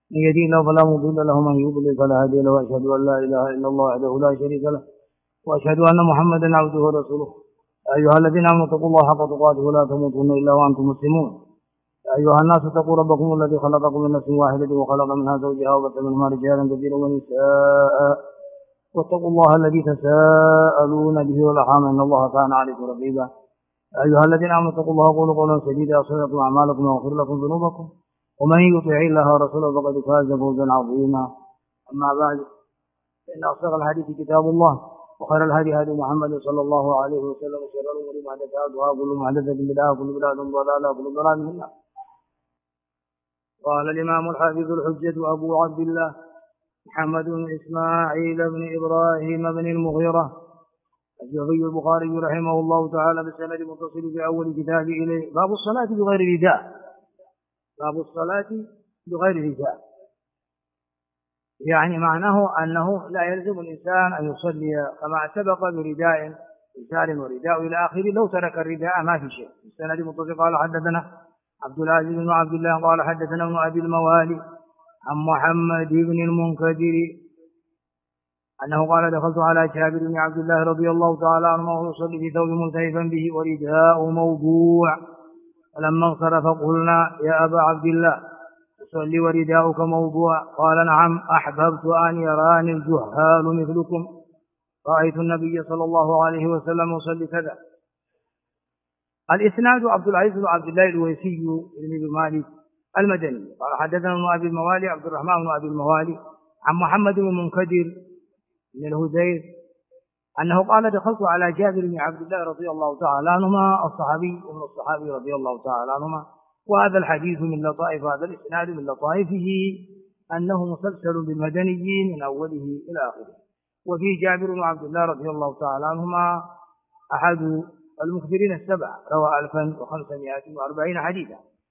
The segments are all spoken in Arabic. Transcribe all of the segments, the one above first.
من يهده الله فلا مضل له ومن يضلل فلا هادي له، وأشهد أن لا إله إلا الله وحده لا شريك له، وأشهد أن محمدا عبده ورسوله. أيها الذين آمنوا اتقوا الله حق تقاته ولا تموتن إلا وأنتم مسلمون. يا أيها الناس اتقوا ربكم الذي خلقكم من نفس واحدة وخلق منها زوجها وبث منهما رجالا كثيرا ونساء، واتقوا الله الذي تساءلون به والأرحام إن الله كان عليكم رقيبا. أيها الذين آمنوا اتقوا الله وقولوا قولا سديدا يصلح لكم أعمالكم ويغفر لكم ذنوبكم، ومن يطع الله ورسوله فقد فاز فوزا عظيما. أما بعد، فإن أصدق الحديث كتاب الله، وخير الهدي هدي محمد صلى الله عليه وسلم، وشر الأمور محدثاتها، كل محدثة بدعة وكل بدعة ضلالة وكل ضلالة في النار. قال الإمام الحافظ الحجة أبو عبد الله محمد بن إسماعيل بن إبراهيم بن المغيرة الجعفي البخاري رحمه الله تعالى بسند متصل في أول كتابه إليه: باب الصلاة بغير رداء. باب الصلاة بغير رداء يعني معناه أنه لا يلزم الإنسان أن يصلي كما سبق برداء إزار ورداء إلى آخره. لو ترك الرداء ما في شيء. السند متصل. قال حدثنا عبد العزيز بن عبد الله قال حدثنا ابن أبي الموالي عن محمد بن المنكدر أنه قال: دخلت على جابر بن عبد الله رضي الله تعالى عنه وهو يصلي في ثوب ملتهفا به ورداء موضوع، فلما انصرف قلنا: يا أبا عبد الله، تصلي ورداؤك موضوع؟ قال: نعم، أحببت أن يراني الجهال مثلكم، رأيت النبي صلى الله عليه وسلم يصلي كذا. الإسناد: عبد العزيز بن عبد الله الويسي بن مالك المدني قال حدثنا ابن أبي الموالي عبد الرحمن بن أبي الموالي عن محمد بن المنكدر من الهذيل أنه قال: دخلت على جابر بن عبد الله رضي الله تعالى عنهما، الصحابي رضي الله تعالى عنهما. وهذا الحديث من لطائف هذا الإسناد من لطائفه أنه مسلسل بالمدنيين من أوله إلى آخره. وفيه جابر بن عبد الله رضي الله تعالى عنهما أحد المخبرين السبعة، روى 1540 حديثا.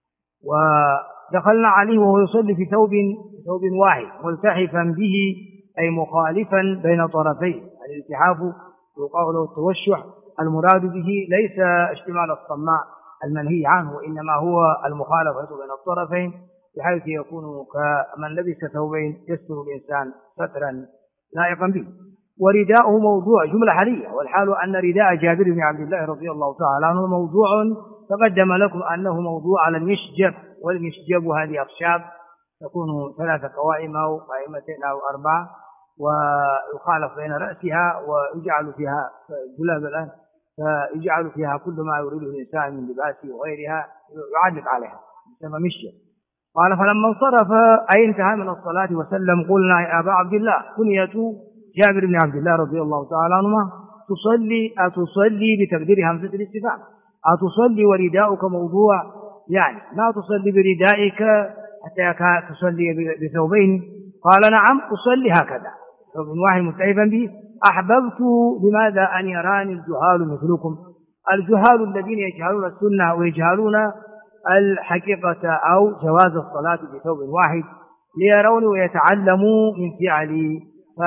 ودخلنا عليه وهو يصلي في ثوب واحد ملتحفا به، أي مخالفا بين طرفيه. الالتحاف يقال له التوشح، المراد به ليس اشتمال الصماء المنهي عنه، وإنما هو المخالفة بين الطرفين، بحيث يكون كمن لبس ثوبين يستر الإنسان سترا لائقا به. ورداؤه موضوع، جملة حالية، والحال أن رداء جابر بن عبد الله رضي الله تعالى عنه موضوع. تقدم لكم أنه موضوع على المشجب، والمشجب هذه أخشاب تكون 3 قوائم أو قائمتين أو 4، ويخالف بين رأسها ويجعل فيها جلاب الآن، فيجعل فيها كل ما يريده الإنسان من لباسه وغيرها يعلق عليها، يسمى مشجب. قال: فلما انصرف أي انتهى من الصلاة وسلم قلنا: يا أبا عبد الله، كنية جابر بن عبد الله رضي الله تعالى عنهما: أتصلي بتقدير همزة الاستفهام، أتصلي ورداؤك موضوع؟ يعني ما تصلي بردائك حتى تصلي بثوبين؟ قال: نعم، أصلي هكذا، ثوب واحد ملتهفا به. أحببت لماذا أن يراني الجهال مثلكم، الجهال الذين يجهلون السنة ويجهلون الحقيقة أو جواز الصلاة بثوب واحد، ليروني ويتعلموا من فعلي،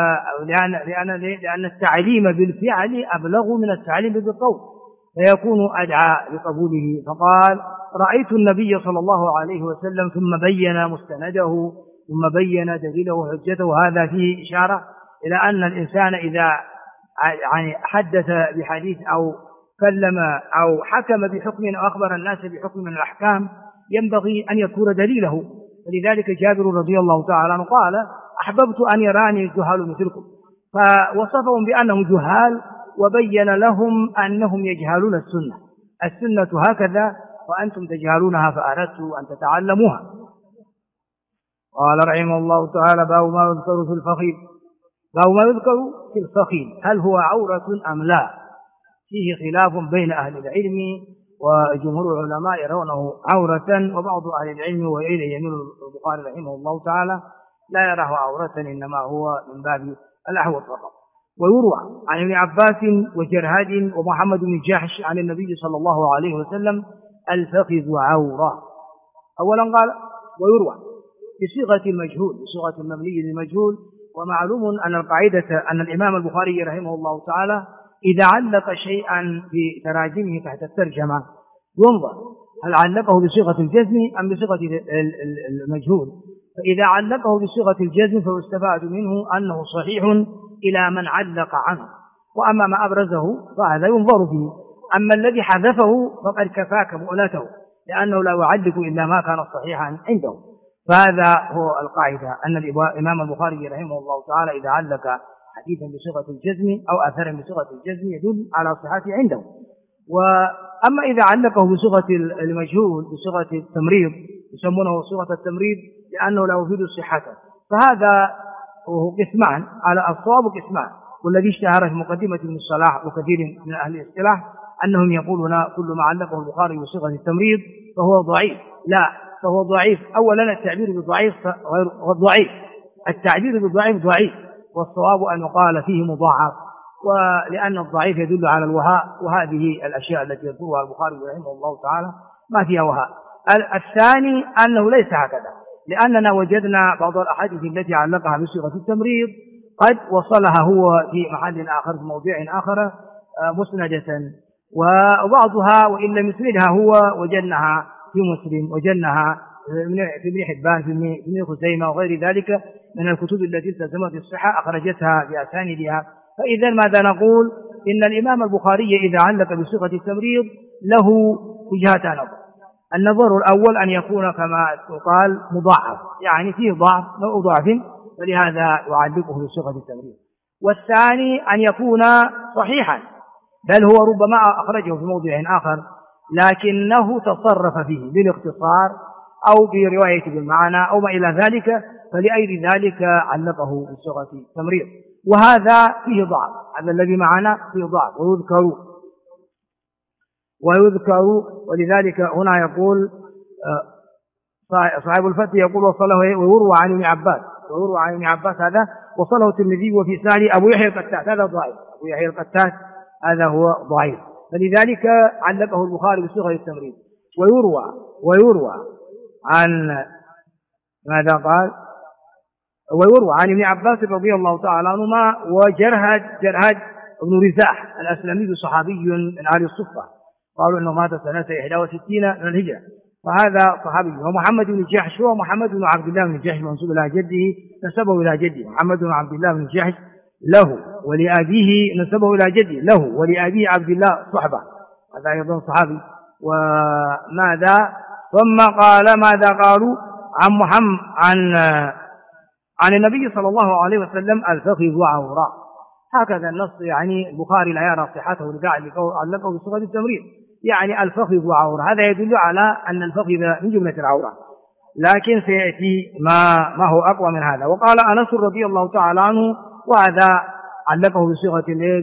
لأن التعليم بالفعل أبلغ من التعليم بالقول، فيكون أدعى لقبوله. فقال: رأيت النبي صلى الله عليه وسلم، ثم بين مستنده، ثم بين دليله وحجته. هذا فيه إشارة إلى أن الإنسان إذا يعني حدث بحديث أو كلم أو حكم بحكم أو أخبر الناس بحكم من الأحكام ينبغي أن يذكر دليله. فلذلك جابر رضي الله تعالى عنه قال: أحببت أن يراني الجهال مثلكم، فوصفهم بأنهم جهال، وبين لهم أنهم يجهلون السنة هكذا وأنتم تجهلونها، فأردت أن تتعلموها. قال رحمه الله تعالى: باب ما يذكر في الفخذ. باب ما يذكر في الفخذ، هل هو عورة أم لا؟ فيه خلاف بين أهل العلم، وجمهور العلماء يرونه عورة، وبعض أهل العلم وإليه يميل البخاري رحمه الله تعالى لا يراه عورة، إنما هو من باب الأحوط فقط. ويروى عن ابن عباس وجرهاد ومحمد بن جحش عن النبي صلى الله عليه وسلم: الفخذ عورة. أولا قال: ويروى بصيغة المجهول، بصيغة المبني للمجهول. ومعلوم أن القاعدة أن الإمام البخاري رحمه الله تعالى إذا علق شيئا في تراجمه تحت الترجمة ينظر هل علقه بصيغة الجزم أم بصيغة المجهول. فإذا علقه بصيغة الجزم فيستفاد منه أنه صحيح إلى من علق عنه، وأما ما أبرزه فهذا ينظر فيه، أما الذي حذفه فقد كفاك مؤلته، لأنه لا يعلق إلا ما كان صحيحا عنده. فهذا هو القاعدة، أن الإمام البخاري رحمه الله تعالى إذا علق حديثا بصيغة الجزم أو أثرا بصيغة الجزم يدل على صحته عنده. وأما إذا علقه بصيغة المجهول بصيغة التمريض، يسمونه صيغة التمريض لأنه لا يفيد صحته، فهذا هو قسمان، على الصواب قسمان، والذي اشتهر في مقدمة ابن الصلاح وكثير من أهل الاصطلاح أنهم يقولون كل ما علقه البخاري بصيغة التمريض فهو ضعيف. لا، فهو ضعيف. أولا التعبير بالضعيف غير ضعيف، التعبير بالضعيف ضعيف، والصواب أن يقال فيه مضاعف، ولأن الضعيف يدل على الوهاء، وهذه الأشياء التي يذكرها البخاري رحمه الله تعالى ما فيها وهاء. الثاني أنه ليس هكذا، لأننا وجدنا بعض الأحاديث التي علقها بصيغة التمريض قد وصلها هو في محل آخر في موضع آخر مسندة، وبعضها وإن لم يسندها هو وجدناها في مسلم، وجدناها في ابن حبان في ابن خزيمة وغير ذلك من الكتب التي التزمت الصحة أخرجتها بأسانيدها. فإذا ماذا نقول؟ إن الإمام البخاري إذا علق بصيغة التمريض له وجهتان نظر. النظر الأول أن يكون كما يقال مضاعف، يعني فيه ضعف نوع ضعف، ولهذا يعلقه بصيغة التمريض. والثاني أن يكون صحيحا، بل هو ربما أخرجه في موضع آخر لكنه تصرف فيه بالاختصار أو برواية بالمعنى أو ما إلى ذلك، فلأجل ذلك علقه بصيغة التمريض، وهذا فيه ضعف، هذا الذي معنا فيه ضعف ويذكر. ولذلك هنا يقول صاحب الفتح يقول وصله ويروى عن ابن عباس هذا وصله الترمذي وفي سنده أبو يحيى القتات، هذا ضعيف، أبو يحيى القتات هذا هو ضعيف، فلذلك علقه البخاري بصيغة التمريض. ويروى عن ماذا قال؟ ويروى عن ابن عباس رضي الله تعالى عنهما وجرهد بن رزاح الأسلمي صحابي من أهل الصفة، قالوا أنه مات سنة 61 من الهجرة، فهذا صحابي. ومحمد بن جحش هو محمد بن عبد الله بن جحش منسوب إلى جده، نسبه إلى جده، محمد بن عبد الله بن جحش له ولأبيه نسبه إلى جده له ولأبيه عبد الله صحبة، هذا أيضا صحابي. وماذا ثم قال ماذا قالوا عن محمد عن النبي صلى الله عليه وسلم الفخذ وعورة، هكذا النص، يعني البخاري لا يرى صحته علقه بصيغة التمريض، يعني الفخذ وعورة، هذا يدل على أن الفخذ من جملة العورة، لكن سيأتي ما هو أقوى من هذا. وقال أنس رضي الله تعالى عنه، وهذا علقه بصيغة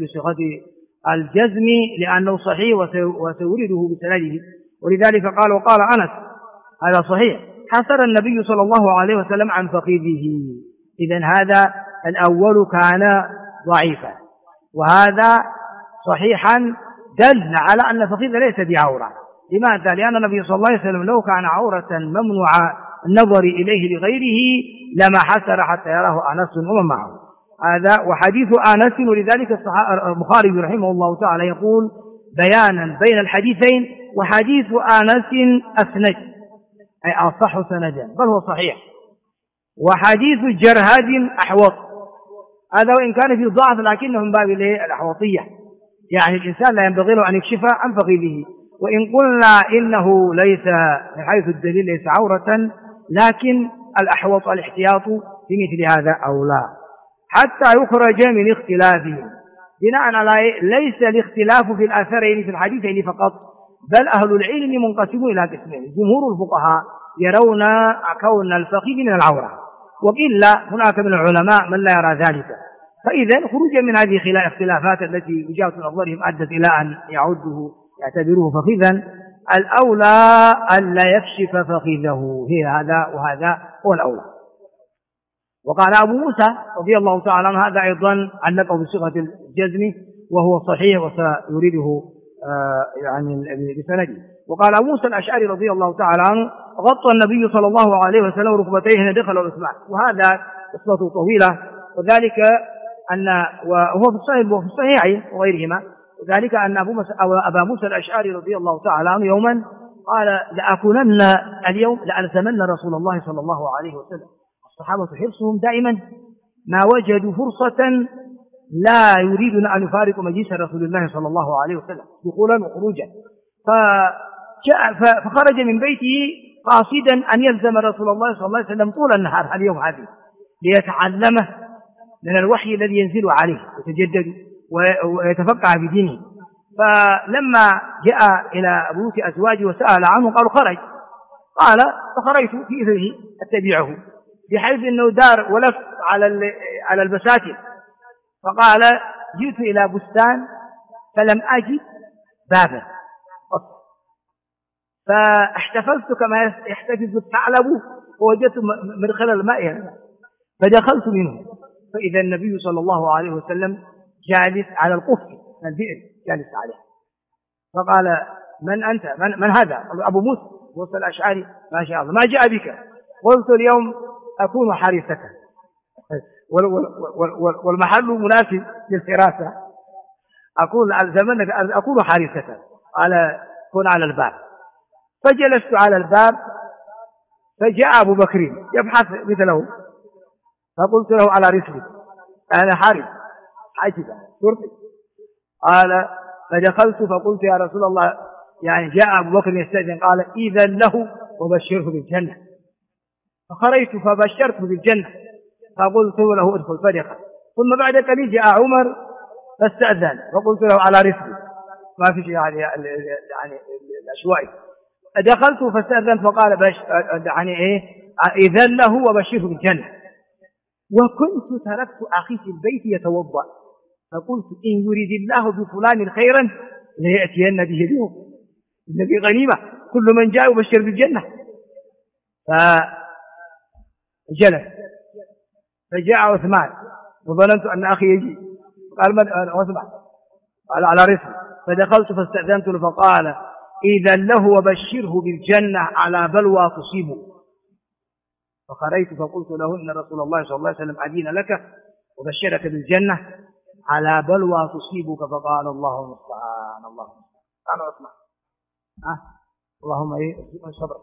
الجزم لأنه صحيح وسيورده بسنده، ولذلك وقال أنس هذا صحيح حسر النبي صلى الله عليه وسلم عن فخذه. إذن هذا الأول كان ضعيفا وهذا صحيحا، دل على أن الفخذ ليس بعورة. لماذا؟ لأن النبي صلى الله عليه وسلم لو كان عورة ممنوع النظر إليه لغيره لما حسر حتى يراه أنس ومن معه. هذا وحديث أنس، ولذلك البخاري رحمه الله تعالى يقول بيانا بين الحديثين، وحديث أنس أسند أي أصح سندا بل هو صحيح، وحديث جرهد أحوط، هذا وإن كان فيه ضعف لكنه من باب الأحوطية، يعني الإنسان لا ينبغي له أن يكشف عن فخذه. وإن قلنا إنه ليس من حيث الدليل ليس عورة، لكن الأحوط الاحتياط في مثل هذا أو لا حتى يخرج من اختلافه، بناء على ليس الاختلاف في الأثرين في الحديثين فقط، بل أهل العلم منقسمون إلى قسمين. جمهور الفقهاء يرون كون الفخذ من العورة، وقيل هناك من العلماء من لا يرى ذلك. فإذا خروجا من هذه الاختلافات التي وجهة نظرهم أدت إلى أن يعتبروه فخذا، الأولى أن لا يكشف فخذه، هي هذا وهذا هو الأولى. وقال أبو موسى رضي الله تعالى عنه هذا أيضا علقه بصيغة الجزم وهو صحيح وسيريده يعني بسنده. وقال أبو موسى الأشعري رضي الله تعالى عنه غطى النبي صلى الله عليه وسلم ركبتيه حين دخل عثمان، وهذا قصته طويلة، وذلك أن وهو في الصحيحين وغيرهما، وذلك أن أبا موسى الأشعري رضي الله تعالى عنه يوما قال لأكونن اليوم لألزمن رسول الله صلى الله عليه وسلم، الصحابة حرصهم دائما ما وجدوا فرصة لا يريدون أن يفارقوا مجلس رسول الله صلى الله عليه وسلم دخولا وخروجا، فخرج من بيته قاصدا أن يلزم رسول الله صلى الله عليه وسلم طول النهار اليوم هذه ليتعلمه من الوحي الذي ينزل عليه يتجدد ويتفقه في دينه. فلما جاء إلى بيوت أزواجه وسأل عنه قالوا خرج، قال فخرجت في إثره أتبعه، بحيث أنه دار ولف على البساتين، فقال جئت إلى بستان فلم أجد بابا فاحتفظت كما يحتفظ الثعلب ووجدت مدخل الماء فدخلت منه، فإذا النبي صلى الله عليه وسلم جالس على القف البئر جالس عليه، فقال من أنت؟ من هذا؟ أبو موسى الأشعري. ما شاء الله، ما جاء بك؟ قلت اليوم أكون حارسة، والمحل مناسب للحراسة، أكون حارسة. قال كن على الباب، فجلست على الباب، فجاء أبو بكر يبحث مثله، فقلت له على رسلي أنا حارس حاجبة شرطي. قال فدخلت فقلت يا رسول الله، يعني جاء أبو بكر يستأذن، قال إذن له وبشره بالجنة. فخرجت فبشرته بالجنة، فقلت له ادخل، فدخل. ثم بعد قليل جاء عمر فاستأذن، فقلت له على رسلي، ما في شيء يعني الأشوائي. دخلت فاستأذن فقال إذن له وبشره بالجنة. وكنت تركت أخي في البيت يتوضأ، فقلت إن يريد الله بفلان خيرا ليأتين به اليوم، النبي غنيمة، كل من جاء يبشر بالجنة. فجلس، فجاء عثمان وظننت أن أخي يجي، قال من عثمان؟ قال على رسل. فدخلت فاستأذنت له، فقال إذن له وبشره بالجنة على بلوى تصيبه. فخرجت فقلت له إن رسول الله صلى الله عليه وسلم أذن لك وبشرك بالجنة على بلوى تصيبك. فقال الله المستعان الله المستعان. قال عثمان اللهم ارزقنا الصبر.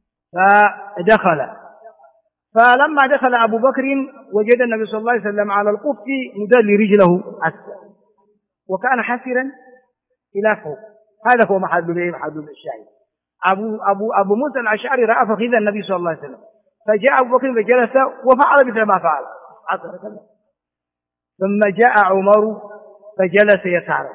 فلما دخل أبو بكر وجد النبي صلى الله عليه وسلم على القف مدل رجله أسفل، وكان حسرا إلى فوق. هذا هو محل الشاهد. أبو موسى الأشعري رأى فخذ النبي صلى الله عليه وسلم، فجاء أبو بكر فجلس وفعل مثل ما فعل، ثم جاء عمر فجلس يساره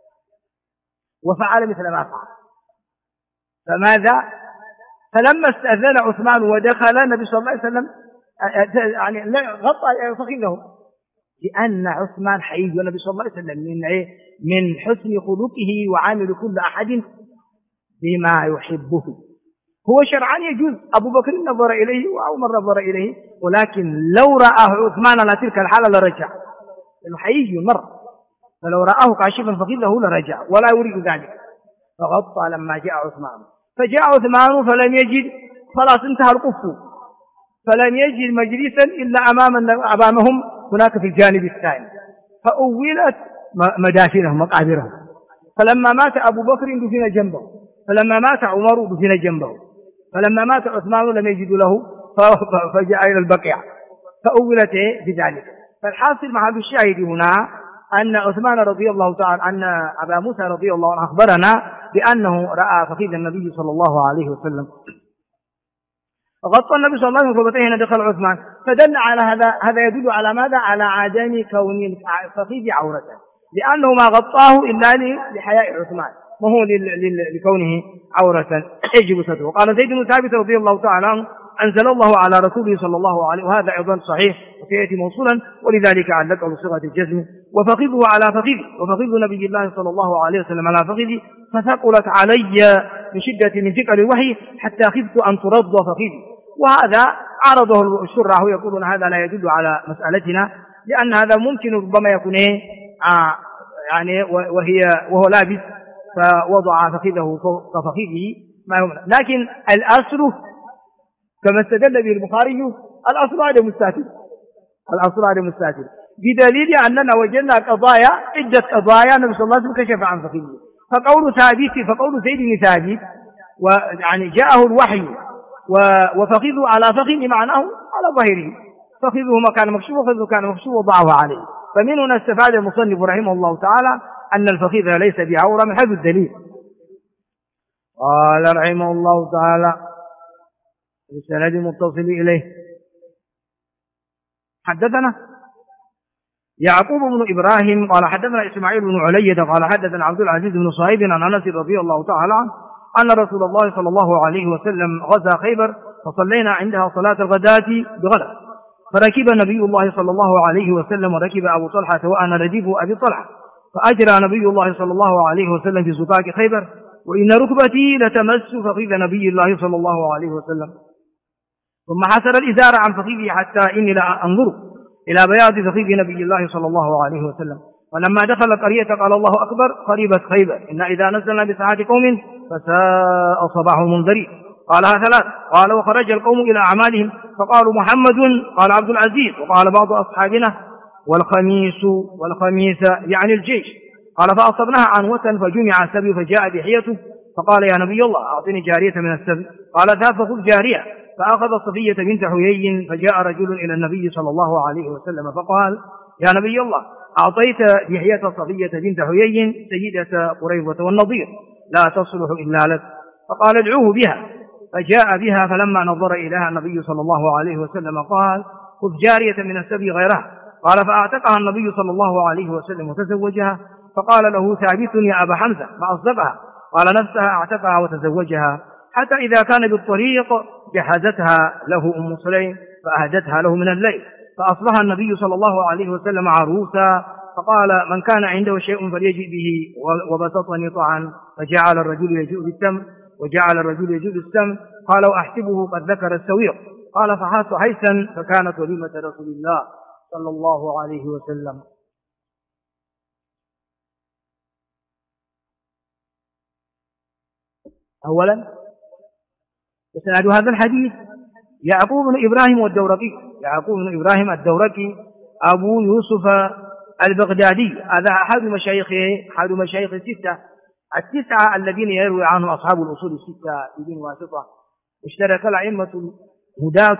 وفعل مثل ما فعل. فماذا؟ فلما استأذن عثمان ودخل النبي صلى الله عليه وسلم يعني غطى فخذه، لأن عثمان حيي والنبي صلى الله عليه وسلم من حسن خلقه وعامل كل أحد بما يحبه. هو شرعان يجوز، أبو بكر نظر إليه وعمر نظر إليه، ولكن لو رآه عثمان على تلك الحالة لرجع، لأنه حيي مرة، فلو رآه كاشفا فخذه لرجع ولا يريد ذلك، فغطى لما جاء عثمان. فجاء عثمان فلم يجد، خلاص انتهى القف، فلم يجد مجلسا إلا أمامهم هناك في الجانب الثاني، فأولت مدافنهم مقابرهم. فلما مات أبو بكر دفن جنبه، فلما مات عمر دفن جنبه، فلما مات عثمان لم يجدوا له فجاء إلى البقيع فأولت في ذلك. فالحاصل محل الشاهد هنا أن عثمان رضي الله تعالى، أن أبا موسى رضي الله عنه أخبرنا بأنه رأى فخذ النبي صلى الله عليه وسلم، غطى النبي صلى الله عليه وسلم ركبتيه هنا دخل عثمان، فدل على هذا يدل على ماذا؟ على عدم كون الفخذ عورة، لأنه ما غطاه إلا لحياء عثمان، وهو لكونه عورة يجب ستره. وقال زيد بن ثابت رضي الله تعالى عنه أنزل الله على رسوله صلى الله عليه، وهذا أيضا صحيح وسيأتي موصولا، ولذلك علق بصيغة الجزم، وفخذه على فخذي، وفخذ نبي الله صلى الله عليه وسلم على فخذي، فثقلت علي من ثقل الوحي حتى خفت أن ترض فخذي. وهذا عرضه الشراح يقولون هذا لا يدل على مسألتنا، لأن هذا ممكن ربما يكون يعني وهو لابس فوضع فخذه فوق فخذه ما يمنع، لكن الأصل كما استدل به البخاري الأصل عدم الساتر، الأصل عدم الساتر، بدليل أننا وجدنا عدة قضايا النبي صلى الله عليه وسلم كشف عن فخذه. فقول زيد بن ثابت ويعني جاءه الوحي وفخذه على فخذه معناه على ظاهره، فخذه مكان مكشوف وخذه كان مكشوف وضعه عليه. فمن هنا استفاد المصنف رحمه الله تعالى أن الفخذ ليس بعورة من حيث الدليل. قال رحمه الله تعالى بالسند المتصل إليه حدثنا يعقوب بن إبراهيم قال حدثنا إسماعيل بن علية قال حدثنا عبد العزيز بن صهيب عن أنس رضي الله تعالى عنه أن رسول الله صلى الله عليه وسلم غزا خيبر فصلينا عندها صلاة الغداة بغلس، فركب نبي الله صلى الله عليه وسلم وركب أبو طلحة وأنا رديف أبي طلحة، فأجرى نبي الله صلى الله عليه وسلم في زقاق خيبر، وإن ركبتي لتمس فخذ نبي الله صلى الله عليه وسلم، ثم حسر الإزار عن فخذه حتى إني لا أنظر إلى بياض فخذ نبي الله صلى الله عليه وسلم. ولما دخل القرية قال الله أكبر خربت خيبر، إن إذا نزلنا بساعة قوم فساء صباح المنذرين. قالها ثلاث. قال وخرج القوم إلى أعمالهم فقالوا محمد، قال عبد العزيز، وقال بعض أصحابنا والخميس يعني الجيش. قال فأصبناها عنوة فجمع السبي فجاء دحيته فقال يا نبي الله أعطني جارية من السبي. قال ذهب فخذ جارية، فأخذ صفية بنت حيي، فجاء رجل إلى النبي صلى الله عليه وسلم فقال يا نبي الله أعطيت دحية صفية بنت حيي سيدة قريظة والنضير لا تصلح إلا لك، فقال ادعوه بها، فجاء بها، فلما نظر إليها النبي صلى الله عليه وسلم قال خذ جارية من السبي غيرها. قال فأعتقها النبي صلى الله عليه وسلم وتزوجها، فقال له ثابت يا أبا حمزة ما أصدقها؟ قال نفسها أعتقها وتزوجها، حتى إذا كان بالطريق جهزتها له أم سليم فأهدتها له من الليل، فأصبح النبي صلى الله عليه وسلم عروسا، فقال من كان عنده شيء فليجئ به، وبسطني طعا، فجعل الرجل يجوء بالتمر وجعل الرجل يجوء بالسمن. قال وأحسبه قد ذكر السويق. قال فحاس حيثا، فكانت وليمة رسول الله صلى الله عليه وسلم. أولا يسند هذا الحديث يعقوب بن إبراهيم والدورقي. يعقوب بن إبراهيم الدورقي أبو يوسف البغدادي، هذا أحد مشايخ التسعة الذين يروي عنهم أصحاب الأصول الستة بدون واسطة. اشترك الأئمة الهداة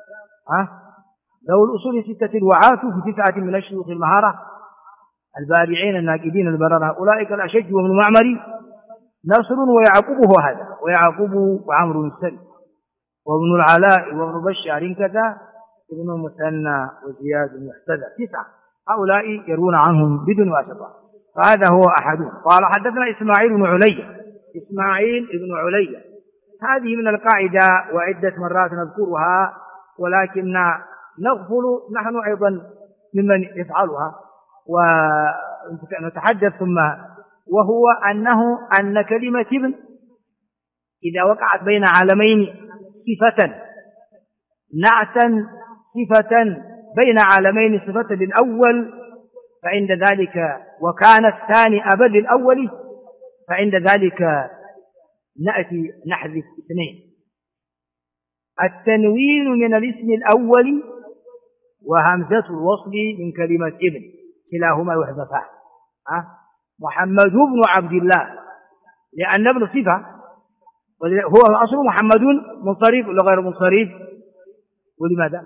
له الأصول الستة الوعاة في 9 من الشيوخ المهارة البارعين الناقدين البررة، أولئك الأشج وابن معمر نصر ويعقوب هو هذا، ويعقوب وعمرو السري وابن العلاء وابن بشار كذا ابن المثنى وزياد المحتدى 9، هؤلاء يرون عنهم بدون واسطة، فهذا هو أحدهم. قال حدثنا إسماعيل بن علية، هذه من القاعدة وعدة مرات نذكرها، ولكن نغفل نحن أيضا ممن يفعلها ونتحدث ثم، وهو أن كلمة ابن إذا وقعت بين علمين صفة نعتا صفة بين علمين صفة للأول، فعند ذلك وكان الثاني أبا للأول، فعند ذلك نأتي نحذف 2، التنوين من الاسم الأول وهمزة الوصل من كلمة ابن، كلاهما يحذفان. محمد بن عبد الله، لأن ابن صفة، هو الأصل محمد منصرف ولا غير منصرف؟ ولماذا؟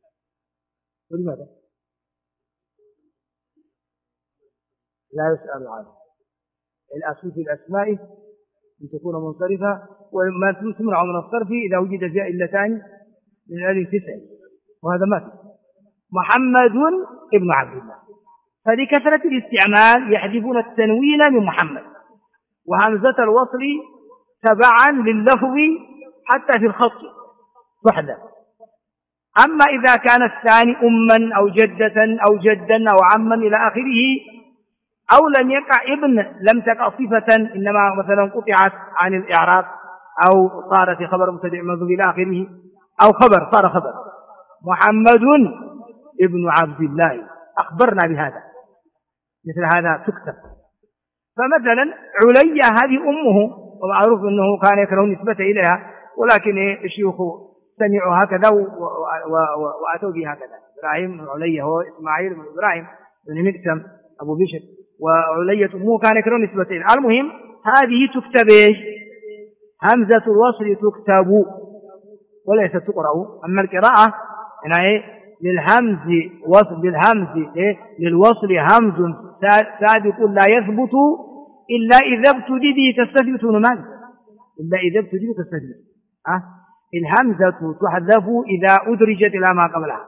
لا يسأل عنه. الأصل في الأسماء أن تكون منصرفة، وما تمنع من الصرف إذا وجد فيها إلتان من الألف 9، وهذا ما في. محمد ابن عبد الله، فلكثرة الاستعمال يحذفون التنوين من محمد وهمزة الوصل تبعا لللفظ حتى في الخط تحذف. أما إذا كان الثاني أما أو جدة أو جدا أو عما إلى آخره، أو لم يقع ابن لم تقع صفة، إنما مثلا قطعت عن الإعراب، أو صارت خبر مبتدأ منذ إلى آخره، أو خبر صار خبر محمد ابن عبد الله أخبرنا بهذا، مثل هذا تكتب. فمثلا عليا هذه أمه، ومعروف أنه كان يكره نسبة إليها، ولكن الشيوخ سمعوا هكذا وأتوا به هكذا. إبراهيم بن عليا هو إسماعيل بن إبراهيم بن مقسم أبو بشر، وعلية أمه كان يكره نسبة إليها. المهم هذه تكتب همزة الوصل تكتب وليست تقرأ. أما القراءة هنا للوصل همز سابق لا يثبت إلا إذا ابتدي به تستثبت مال إلا إذا ابتدي به تستثبت. الهمزة تحذف إذا أدرجت إلى ما قبلها،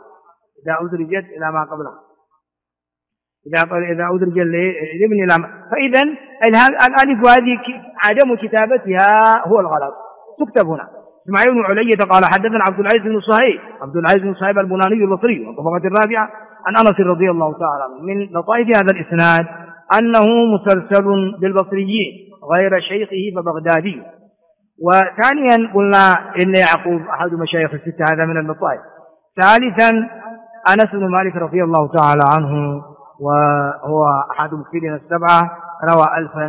إذا أدرج الابن إلى ما. فإذا الألف هذه عدم كتابتها هو الغلط، تكتب هنا. اسماعيل بن علية قال حدثنا عبد العزيز بن صهيب البناني البصري والطبقة الرابعة عن أنس رضي الله تعالى عنه. من لطائف هذا الإسناد أنه مسلسل بالبصريين غير شيخه فبغدادي. وثانيا قلنا إن يعقوب أحد مشايخ الستة، هذا من اللطائف. ثالثا أنس بن مالك رضي الله تعالى عنه وهو أحد مكثرين السبعة، روى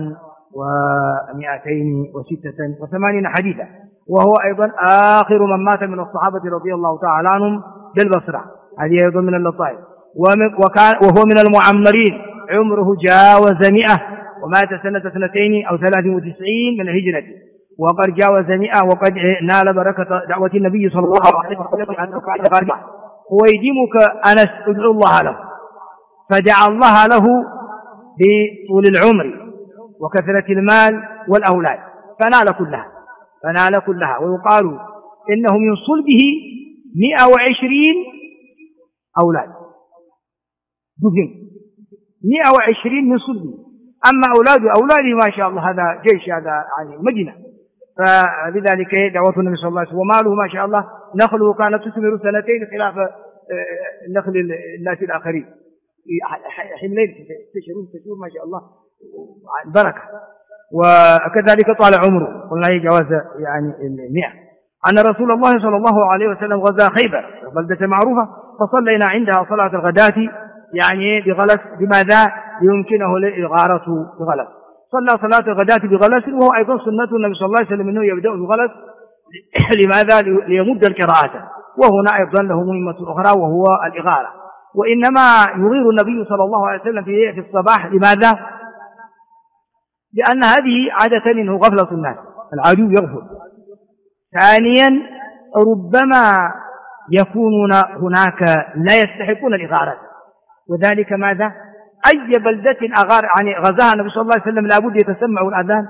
1286 حديثا، وهو أيضا آخر من مات من الصحابة رضي الله تعالى عنهم بالبصرة، هذه أيضا من اللطائف. وهو من المعمرين، عمره جاوز 100 ومات سنة 92 أو 93 من الهجرة، وقد جاوز 100 وقد نال بركة دعوة النبي صلى الله عليه وسلم أنه قال غاربا ويديمك أنس ادعو الله له، فدعا الله له بطول العمر وكثرة المال والأولاد فنال كلها. ويقال إنه من صلبه 120 أولاد، دفن 120 من صلبه. أما أولاده ما شاء الله هذا جيش، هذا يعني مدينة. فلذلك دعوة النبي صلى الله عليه وسلم. وماله ما شاء الله نخله كانت تثمر 2 خلاف نخل الناس الآخرين، حملين 6 شهور ما شاء الله بركة. وكذلك طال عمره، قلنا جواز يعني 100. أن رسول الله صلى الله عليه وسلم غزا خيبر بلدة معروفة، فصلينا عندها صلاة الغداة يعني بغلس. لماذا؟ ليمكنه الإغارة بغلس. صلى صلاة الغداة بغلس، وهو أيضا سنة النبي صلى الله عليه وسلم أنه يبدأ بغلس. لماذا؟ ليمد القراءة. وهنا أيضا له مهمة أخرى وهو الإغارة. وإنما يغير النبي صلى الله عليه وسلم في الصباح. لماذا؟ لأن هذه عادة إنه غفلة الناس، العدو يغفل. ثانيا ربما يكونون هناك لا يستحقون الإغارة، وذلك ماذا؟ أي بلدة يعني غزاها النبي صلى الله عليه وسلم لابد يتسمع الأذان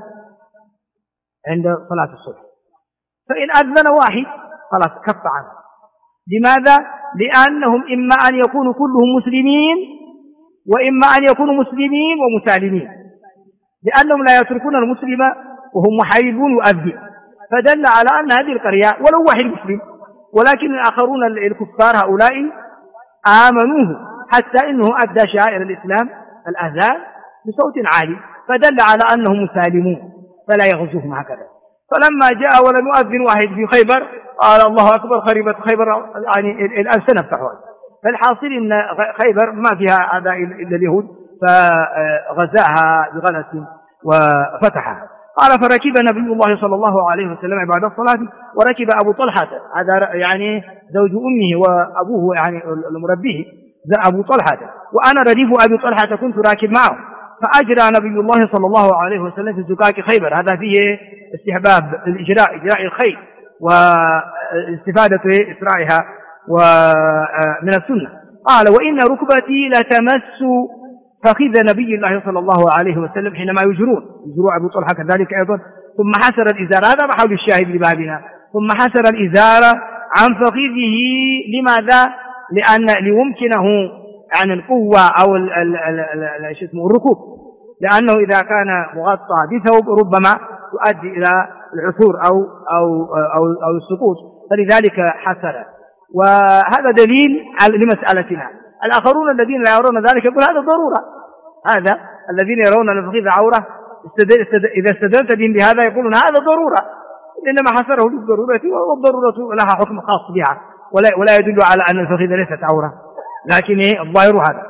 عند صلاة الصبح، فإن أذن واحد خلاص كف عنه. لماذا؟ لأنهم إما أن يكونوا كلهم مسلمين، وإما أن يكونوا مسلمين ومسالمين، لأنهم لا يتركون المسلم وهم محاربون يؤذن. فدل على أن هذه القرية ولو واحد مسلم، ولكن الآخرون الكفار هؤلاء آمنوه حتى إنه أدى شعائر الإسلام الأذان بصوت عالي، فدل على أنهم مسالمون فلا يغزوهم هكذا. فلما جاء ولم يؤذن واحد في خيبر قال الله أكبر، خربت خيبر، يعني الآن سنفتحها. فالحاصل إن خيبر ما فيها أعداء إلا اليهود، فغزاها بغلس وفتحها. قال فركب نبي الله صلى الله عليه وسلم بعد الصلاة، وركب أبو طلحة، هذا يعني زوج أمه وأبوه يعني المربيه أبو طلحة، وأنا رديف أبي طلحة كنت راكب معه. فأجرى نبي الله صلى الله عليه وسلم في زكاك خيبر. هذا فيه استحباب إجراء الخيل واستفادة إسرائها ومن السنة. قال وإن ركبتي لتمس فخذ نبي الله صلى الله عليه وسلم حينما يجروا أبو طلحة كذلك أيضا. ثم حسر الإزار، هذا محل الشاهد لبابنا، ثم حسر الإزار عن فخذه. لماذا؟ لأن ليمكنه عن القوة أو الركوب، لأنه إذا كان مغطى بثوب ربما يؤدي إلى العثور أو السقوط، فلذلك حسر. وهذا دليل لمسألتنا. الآخرون الذين لا يرون ذلك يقول هذا ضرورة، هذا الذين يرون الفخذ عورة إذا استدلت بهم بهذا يقولون هذا ضرورة، إنما حسره للضرورة، والضرورة لها حكم خاص بها، ولا يدل على أن الفخذ ليست عورة، لكن الظاهر هذا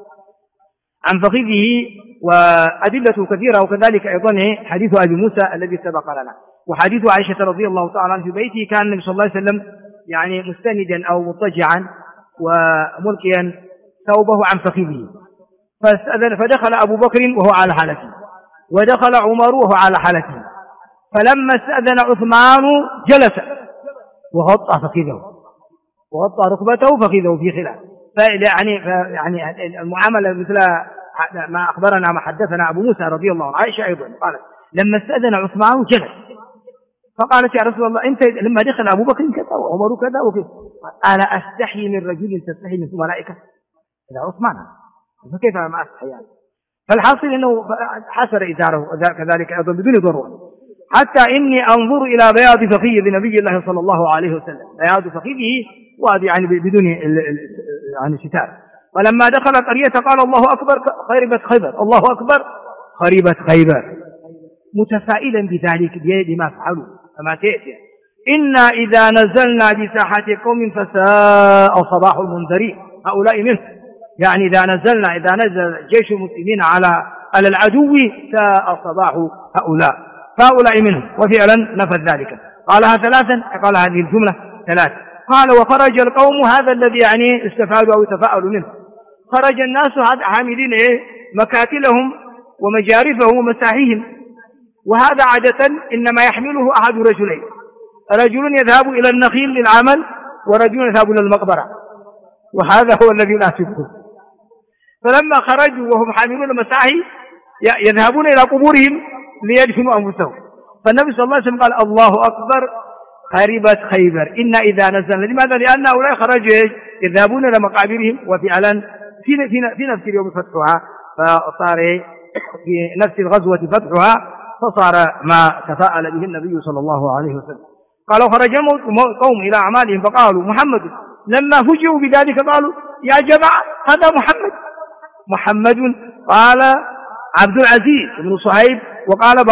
عن فخذه. وأدلة كثيرة، وكذلك أيضا حديث أبي موسى الذي سبق لنا، وحديث عائشة رضي الله تعالى عنها في بيته كان النبي صلى الله عليه وسلم يعني مستندا أو مضطجعا وملقيا ثوبه عن فخذه، فدخل أبو بكر وهو على حالته، ودخل عمر وهو على حالته، فلما استأذن عثمان جلس وغطى فخذه. وغطى ركبته فخذه في خلاف. يعني المعاملة مثل ما أخبرنا ما حدثنا أبو موسى رضي الله عنه عائشة أيضا قالت لما استأذن عثمان جلس، فقالت يا رسول الله أنت لما دخل أبو بكر كذا وعمر كذا وكذا، أنا أستحي من رجل تستحي من ملائكة؟ إلى عثمان، فكيف ما أستحي يعني؟ فالحاصل أنه حسر إزاره كذلك أيضا بدون ضرورة، حتى إني أنظر إلى بياض فخذ نبي الله صلى الله عليه وسلم، بياض فخذه وهذه يعني بدون يعني ستار. ولما دخل القرية قال الله أكبر خربت خيبر، الله أكبر خربت خيبر، متفائلا بذلك بما فعلوا كما تأتي. إنا إذا نزلنا بساحة قوم فساء صباح المنذرين، هؤلاء منه، يعني إذا نزل جيش المسلمين على العدو ساء صباح فهؤلاء منهم، وفعلا نفذ ذلك. قالها ثلاثا، قال هذه الجملة ثلاث. قال وخرج القوم، هذا الذي يعني استفادوا أو تفاءلوا منه، خرج الناس حاملين مكاتلهم ومجارفهم ومساحيهم، وهذا عادة إنما يحمله أحد رجلين، رجل يذهب إلى النخيل للعمل ورجل يذهب إلى المقبرة، وهذا هو الذي ناسبه. فلما خرجوا وهم حاملون مساحي يذهبون إلى قبورهم ليدفنوا أنفسهم، فالنبي صلى الله عليه وسلم قال الله أكبر خربت خيبر إن إذا نزلنا. لماذا؟ لأن هؤلاء خرجوا يذهبون إلى مقابرهم، وفعلا في نفس اليوم فتحها، فصار في نفس الغزوة فتحها، فصار ما تفاءل به النبي صلى الله عليه وسلم. قالوا خرج قوم إلى أعمالهم فقالوا محمد، لما فوجئوا بذلك قالوا يا جماعة هذا محمد. قال عبد العزيز بن صهيب، وقال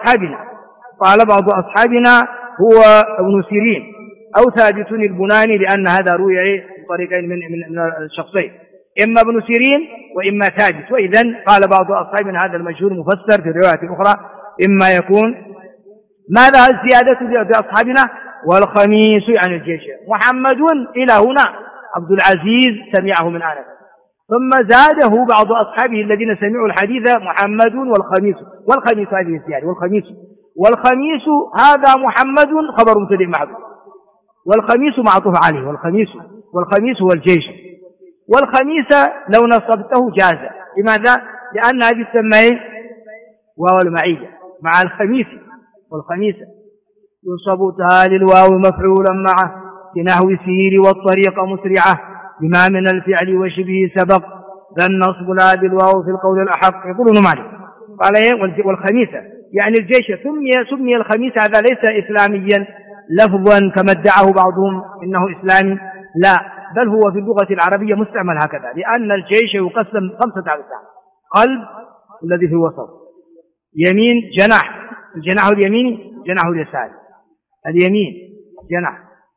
بعض أصحابنا هو ابن سيرين أو ثابت البناني، لأن هذا روي بطريقين من الشخصين، إما ابن سيرين وإما ثابت. وإذن قال بعض أصحابنا هذا المشهور مفسر في الرواية الأخرى إما يكون ماذا الزيادة بأصحابنا والخميس يعني الجيش. محمد إلى هنا عبد العزيز سمعه من أنس، ثم زاده بعض أصحابه الذين سمعوا الحديث محمد والخميس هذه الزيادة، والخميس هذا محمد خبر مبتدئ محذوف، والخميس معطوف عليه، والخميس هو الجيش. والخميس لو نصبته جاز، لماذا؟ لأن هذه تسمى واو المعية مع الخميس، والخميسة ينصب تالي الواو مفعولا معه بنحو سير والطريق مسرعة بما من الفعل وشبه سبق، ذا النصب لا بالواو في القول الأحق. يقولون مالك قال والخميسة يعني الجيش. سمي الخميس، هذا ليس إسلاميا لفظا كما ادعه بعضهم إنه إسلامي، لا، بل هو في اللغة العربية مستعمل هكذا، لأن الجيش يقسم 5 أقسام: قلب الذي في الوسط، يمين جناح، الجناح اليميني، جناح اليساري، اليمين جناح،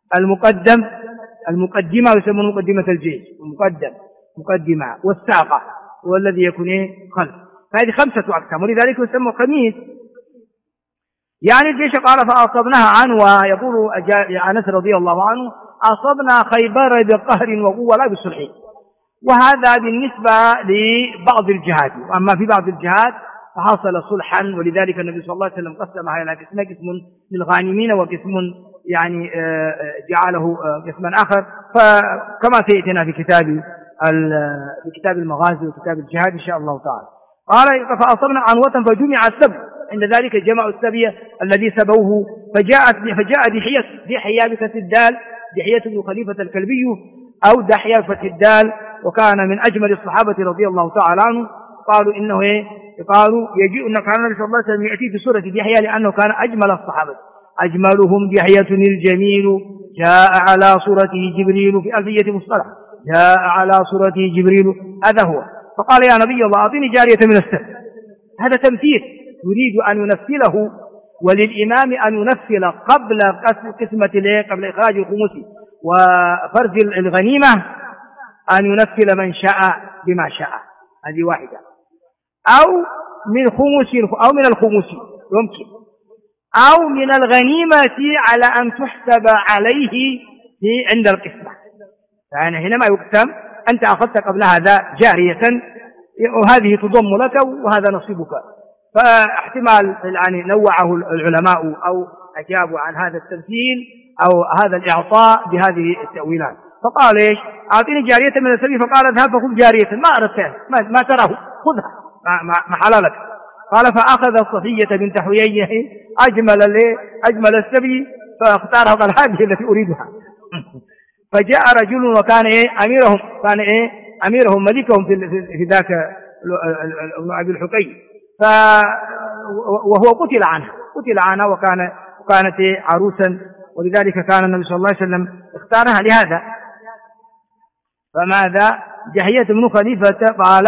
المقدمة يسمون مقدمة الجيش، مقدمة، والساقة هو الذي يكون خلف. فهذه 5 أقسام، ولذلك يسمى خميس. يعني الجيش قال فأصبناها عنه، ويقول أنس رضي الله عنه أصبنا خيبر بقهر وقوة لا بالصلح. وهذا بالنسبة لبعض الجهات، وأما في بعض الجهات فحصل صلحا، ولذلك النبي صلى الله عليه وسلم قسمها إلى قسمين: قسم للغانمين وقسم يعني جعله قسما آخر، فكما سيأتينا في كتاب المغازي وكتاب الجهاد إن شاء الله تعالى. قال فأصبنا عنوة فجمع السبي، عند ذلك جمعوا السبي الذي سبوه، فجاء دحية بفتح الدال، دحية بن خليفة الكلبي أو دحية بفتح الدال، وكان من أجمل الصحابة رضي الله تعالى عنه. قالوا إنه قالوا يجيء أن كان النبي صلى الله عليه وسلم يأتي في سورة دحية لأنه كان أجمل الصحابة، أجملهم دحية الجميل جاء على صورته جبريل في ألفية مصطلح، جاء على صورته جبريل، هذا هو. فقال يا نبي الله أعطني جارية من السبت. هذا تمثيل، يريد أن ينفله، وللإمام أن ينفل قبل قسمة قبل إخراج الخمس وفرز الغنيمة، أن ينفل من شاء بما شاء، هذه واحدة، أو من الخمس يمكن، أو من الغنيمة على أن تحسب عليه عند القسمة. يعني حينما يقسم أنت أخذت قبل هذا جارية وهذه تضم لك وهذا نصيبك. فاحتمال يعني نوعه العلماء أو أجابوا عن هذا التمثيل أو هذا الإعطاء بهذه التأويلات. فقال إيش؟ أعطيني جارية من السبي. فقال اذهب فخذ جارية، ما أردت ما تراه، خذها ما حلالك. قال فأخذ صفية بنت حيي أجمل السبي فاختارها، قال هذه التي أريدها. فجاء رجل وكان أميرهم ملكهم في ذاك ابن أبي الحقي، وهو قتل عنها وكانت عروسا، ولذلك كان النبي صلى الله عليه وسلم اختارها لهذا. فماذا جحية بن خليفة قال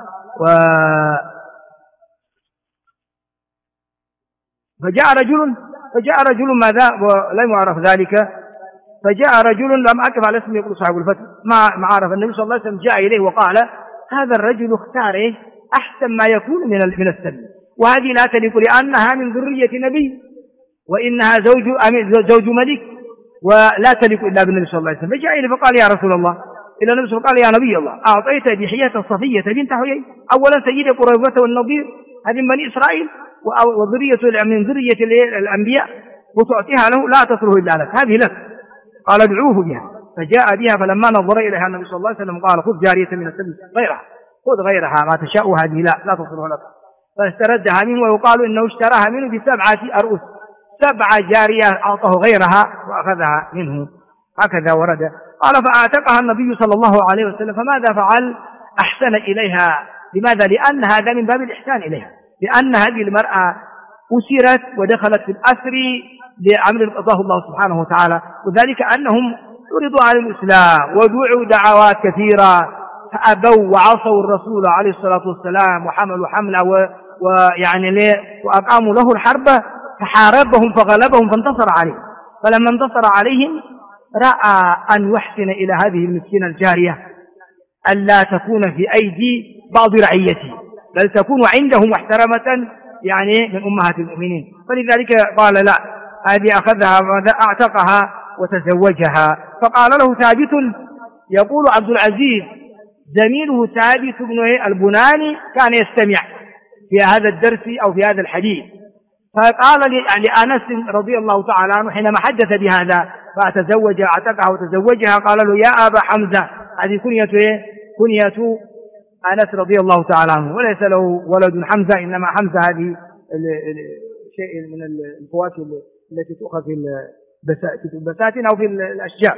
فجاء رجل ماذا ولم يعرف ذلك، فجاء رجل لم أقف على اسمه يقول صاحب الفتح ما عرف. النبي صلى الله عليه وسلم جاء إليه وقال هذا الرجل اختار أحسن ما يكون من السبي، وهذه لا تليق لأنها من ذرية نبي، وإنها زوج ملك، ولا تليق إلا بالنبي صلى الله عليه وسلم. فجاء إليه فقال يا رسول الله، إلى النبي صلى الله عليه وسلم قال يا نبي الله أعطيت دحية صفية بنت حيي أولا سيد قريظة والنضير، هذه من بني إسرائيل وذرية من ذرية الأنبياء، وتعطيها له لا تصله إلا لك، هذه لك. قال ادعوه بها. فجاء بها، فلما نظر إليها النبي صلى الله عليه وسلم قال خذ جارية من السبي غيرها، خذ غيرها ما تشاء، هذه لا تصله لك. فاستردها منه، ويقال إنه اشتراها منه ب7 أرؤوس، 7 جاريات أعطاه غيرها وأخذها منه، هكذا ورد. قال فأعتقها النبي صلى الله عليه وسلم. فماذا فعل؟ أحسن إليها. لماذا؟ لأن هذا من باب الإحسان إليها، لأن هذه المرأة أسرت ودخلت في الأسر لعمل قضاه الله سبحانه وتعالى، وذلك أنهم عرضوا على الإسلام ودعوا دعوات كثيرة فأبوا وعصوا الرسول عليه الصلاة والسلام وحملوا حمله وأقاموا له الحرب، فحاربهم فغلبهم فانتصر عليهم. فلما انتصر عليهم رأى أن يحسن إلى هذه المسكينة الجارية ألا تكون في أيدي بعض رعيته، بل تكون عنده محترمة من أمهات المؤمنين. فلذلك قال لا، هذه أخذها أعتقها وتزوجها. فقال له ثابت، يقول عبد العزيز زميله ثابت بن البناني كان يستمع في هذا الدرس أو في هذا الحديث، فقال لأنس رضي الله تعالى عنه حينما حدث بهذا فأتزوج أعتقها وتزوجها، قال له يا أبا حمزة، هذه كنية أنس رضي الله تعالى عنه، وليس له ولد حمزة، إنما حمزة هذه شيء من الفواكه التي تؤخذ في البساتين أو في الأشجار.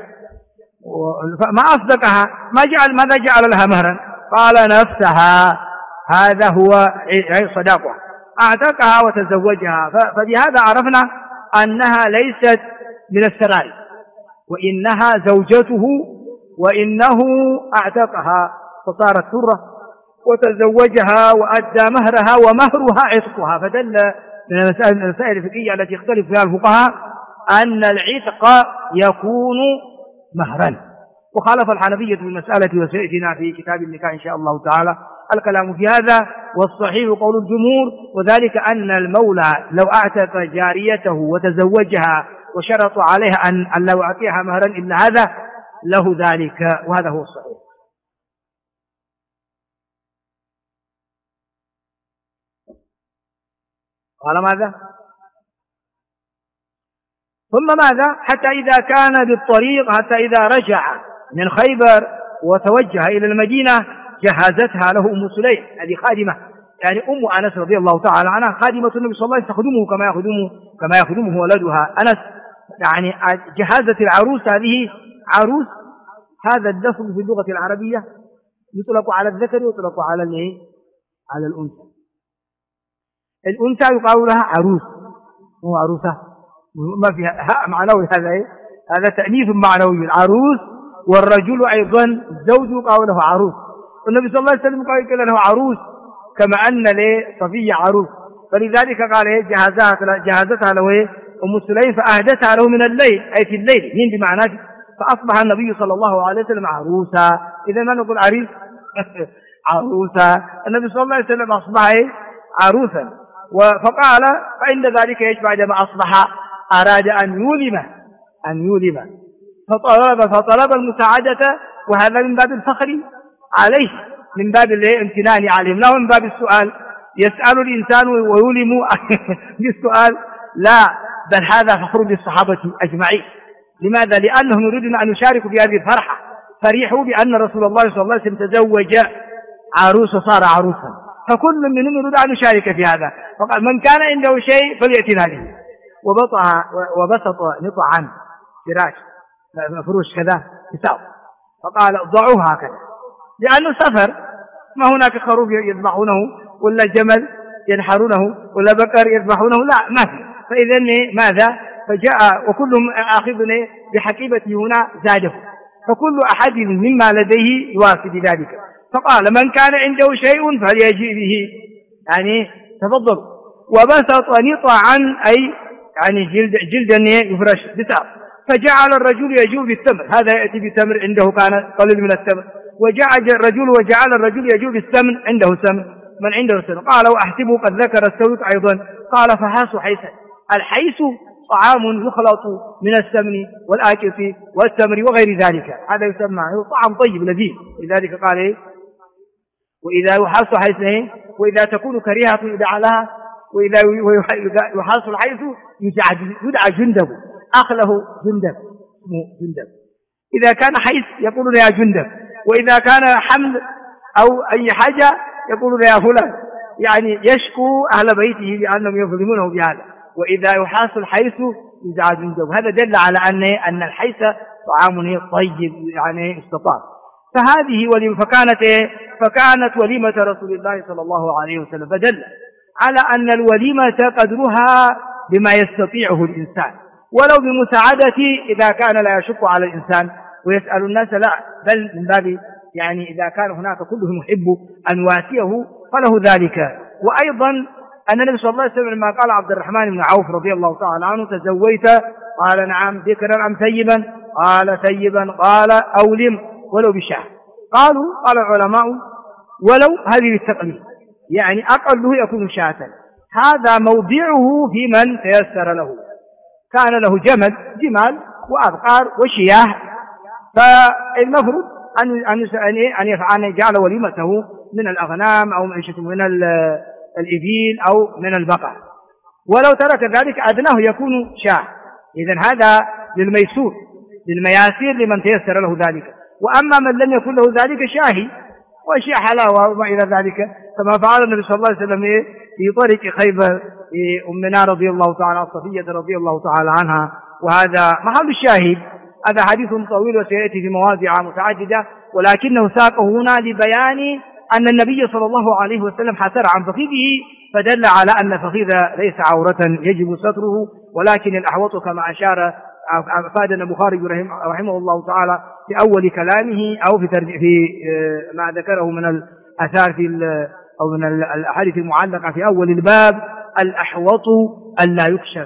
فما أصدقها، ماذا جعل لها مهرا؟ قال نفسها، هذا هو صداقها، أعتقها وتزوجها. فبهذا عرفنا أنها ليست من السراري، وإنها زوجته، وإنه أعتقها فصارت حرة وتزوجها وأدى مهرها، ومهرها عتقها. فدل من المسائل الفقهية التي يختلف فيها الفقهاء أن العتق يكون مهرا، وخالف الحنفية في المسألة، وسيأتينا في كتاب النكاح إن شاء الله تعالى الكلام في هذا. والصحيح قول الجمهور، وذلك أن المولى لو أعتق جاريته وتزوجها وشرط عليها أن لا يعطيها مهرا إلا هذا له ذلك، وهذا هو الصحيح. قال ماذا؟ ثم ماذا؟ حتى إذا كان بالطريق، حتى إذا رجع من خيبر وتوجه إلى المدينة جهزتها له أم سليم، هذه خادمة، أم أنس رضي الله تعالى عنها، خادمة النبي صلى الله عليه وسلم، تخدمه كما يخدمه ولدها أنس. جهازت العروس، هذه عروس، هذا اللفظ في اللغة العربية يطلق على الذكر ويطلق على الأنثى. الأنثى يقال لها عروس، مو عروسة، ما فيها هاء معنوي، هذا تأنيث معنوي، العروس. والرجل أيضا الزوج يقال له عروس، والنبي صلى الله عليه وسلم قال له عروس، كما أن صفية عروس. فلذلك قال جهزتها له أم سليم فأهدتها له من الليل، أي في الليل، من بمعنى فأصبح النبي صلى الله عليه وسلم عروسا. إذا ما نقول عريس عروسا، النبي صلى الله عليه وسلم أصبح عروسا. فقال فعند ذلك بعدما أصبح أراد أن يولم فطلب المساعدة، وهذا من باب الفخر عليه، من باب الامتنان عليه، لا من باب السؤال. يسأل الإنسان ويولم بالسؤال، لا، بل هذا فخر للصحابة أجمعين. لماذا؟ لأنهم يريدون أن يشاركوا في هذه الفرحة، فرحوا بأن رسول الله صلى الله عليه وسلم تزوج عروس وصار عروسا، فكل منهم يريد أن يشارك في هذا، فقال من كان عنده شيء فليأتنا به. وبسط نطعا فراش مفروش كذا كتاب، فقال ضعوه هكذا، لأنه سفر، ما هناك خروف يذبحونه ولا جمل ينحرونه ولا بقر يذبحونه، لا ما في. فإذا ماذا؟ فجاء وكلهم آخذ بحقيبته هنا زاده، فكل أحد مما لديه يوافي بذلك. فقال من كان عنده شيء فليجيء به، يعني تفضل. وبسط نطعا أي يعني جلدا يفرش بتعب، فجعل الرجل يجوء بالتمر، هذا يأتي بتمر عنده كان قليل من التمر، وجعل الرجل يجوء بالسمن، عنده سمن، من عنده سمن. قال وأحسبه قد ذكر السويق أيضا، قال فحاس حيسا. الحيس طعام يخلط من السمن والآكف والتمر وغير ذلك، هذا يسمى طعام طيب لذيذ، لذلك قال إيه؟ وإذا يحاس حيث، وإذا تكون كريهة يدعى لها، وإذا يحاس الحيث يدعى جندب، أخله جندب، اسمه جندب. إذا كان حيث يقولون يا جندب، وإذا كان حمل أو أي حاجة يقولون يا فلان، يعني يشكو أهل بيته بأنهم يظلمونه بهذا. وإذا يحاس الحيث يدعى جندب، هذا دل على أن الحيث طعام طيب يعني استطاع. فهذه وليمة، فكانت وليمة رسول الله صلى الله عليه وسلم، فدل على أن الوليمة قدرها بما يستطيعه الإنسان، ولو بمساعدة إذا كان لا يشق على الإنسان ويسأل الناس، لا، بل من باب يعني إذا كان هناك كلهم يحب أن يواسيه فله ذلك. وأيضا أن النبي صلى الله عليه وسلم لما قال عبد الرحمن بن عوف رضي الله تعالى عنه تزويت؟ قال نعم. ذكرا أم ثيبا؟ قال ثيبا. قال أولم ولو بشاه. قال العلماء ولو هذه بالتقليد، يعني أقله يكون شاة. هذا موضعه في من تيسر له، كان له جمال وأبقار وشياه، فالمفروض أن يجعل وليمته من الأغنام أو من الإبل أو من البقر، ولو ترك ذلك أدناه يكون شاه. إذن هذا للميسور للمياسير لمن تيسر له ذلك. وأما من لم يكن له ذلك شاهي وشيء حلاوة وما إلى ذلك، كما فعل النبي صلى الله عليه وسلم في طريق خيبر أمنا رضي الله تعالى صفية رضي الله تعالى عنها. وهذا محل الشاهد، هذا حديث طويل وسيأتي في مواضع متعددة، ولكنه ساقه هنا لبيان أن النبي صلى الله عليه وسلم حسر عن فخذه، فدل على أن فخذ ليس عورة يجب ستره، ولكن الأحوط كما أشار أفادنا البخاري رحمه الله تعالى في أول كلامه أو في ما ذكره من الآثار أو من الأحاديث المعلقة في أول الباب، الأحوط ألا يكشف.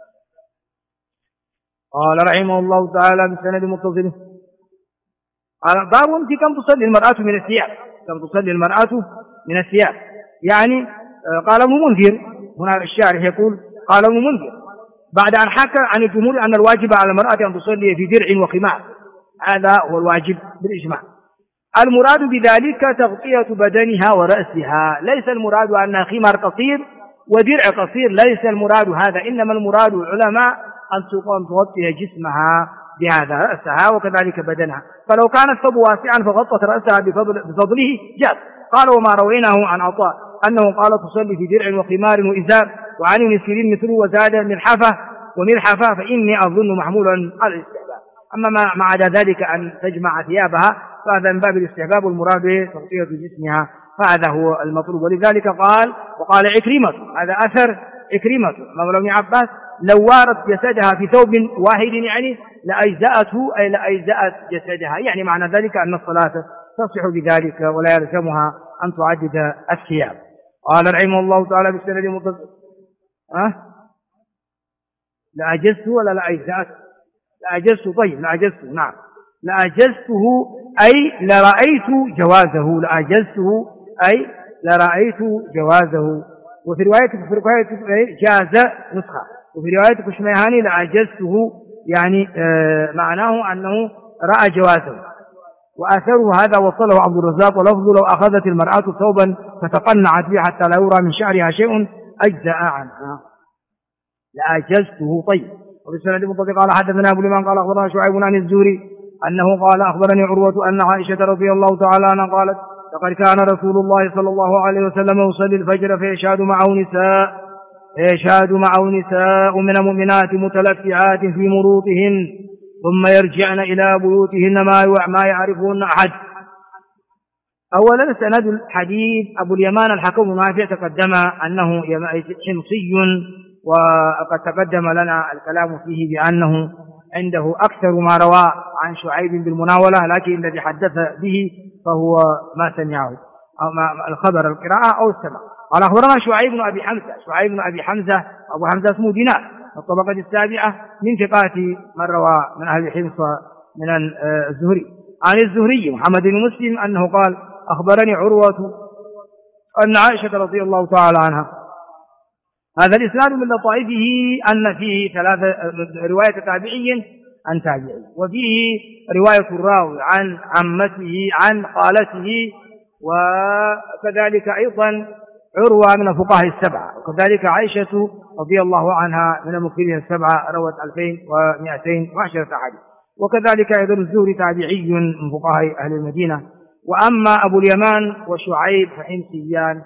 قال رحمه الله تعالى بسند متصل، باب في كم تصلي المرأة من الثياب، كم تصلي المرأة من الثياب. يعني قال ابن منذر، هنا الشارح يقول قال ابن منذر بعد أن حكى عن الجمهور أن الواجب على المرأة أن تصلي في درع وخمار، هذا هو الواجب بالإجماع. المراد بذلك تغطية بدنها ورأسها، ليس المراد أن خمار قصير ودرع قصير، ليس المراد هذا، إنما المراد العلماء أن تغطي جسمها بهذا رأسها وكذلك بدنها. فلو كان الثوب واسعا فغطت رأسها بفضله جاز. قال وما رويناه عن عطاء أنه قال تصلي في درع وخمار وإزار، وعن ابن سيرين مثله وزاد وملحفة، فإني أظن محمولا على الاستحباب. أما ما عدا ذلك أن تجمع ثيابها فهذا من باب الاستحباب، والمراد تغطية جسمها، فهذا هو المطلوب. ولذلك وقال عكرمة، هذا أثر عكرمة مولى ابن عباس، لو وارت جسدها في ثوب واحد يعني لأجزأته، أي لأجزأت جسدها، يعني معنى ذلك أن الصلاة تصح بذلك ولا يلزمها أن تعدد الثياب. قال رحمه الله تعالى بالسند المتصل، لأجزته ولا لأجزأت؟ لأجزته. طيب لأجزته، نعم لأجزته أي لرأيت جوازه، لأجزته أي لرأيت جوازه. وفي رواية جاز نسخة، وفي رواية كشميهاني لأجزته، يعني معناه أنه رأى جوازه. وآثره هذا وصله عبد الرزاق، ولفظه لو أخذت المرأة ثوبا فتقنعت به حتى لا يرى من شعرها شيء أجزأ عنها، لأجزته. طيب وبالسند المتصل قال حدثنا أبو اليمان قال أخبرنا شعيب عن الزهري أنه قال أخبرني عروة أن عائشة رضي الله تعالى عنها قالت لقد كان رسول الله صلى الله عليه وسلم يصلي الفجر فيشهد معه نساء من المؤمنات متلفعات في مروطهن ثم يرجعن إلى بيوتهن ما يعرفون أحد. أولا سند الحديث أبو اليمان الحكم بن نافع تقدم أنه حمصي، وقد تقدم لنا الكلام فيه بأنه عنده أكثر ما روى عن شعيب بالمناولة، لكن الذي حدث به فهو ما سمعه أو الخبر القراءة أو السمع. قال أخبرنا شعيب بن أبي حمزة أبو حمزة اسمه دينار الطبقة السابعة من ثقات من روى من أهل حمص من الزهري عن الزهري محمد بن مسلم أنه قال أخبرني عروة أن عائشة رضي الله تعالى عنها. هذا الإسناد من لطائفه أن فيه رواية تابعي عن تابعي، وفيه رواية الراوي عن عمته عن خالته، وكذلك أيضا عروة من الفقهاء السبعة، وكذلك عائشة رضي الله عنها من المكثرين السبعة روت 2210 حديث، وكذلك أيضا الزهري تابعي من فقهاء أهل المدينة. وأما أبو اليمان وشعيب فحمصيان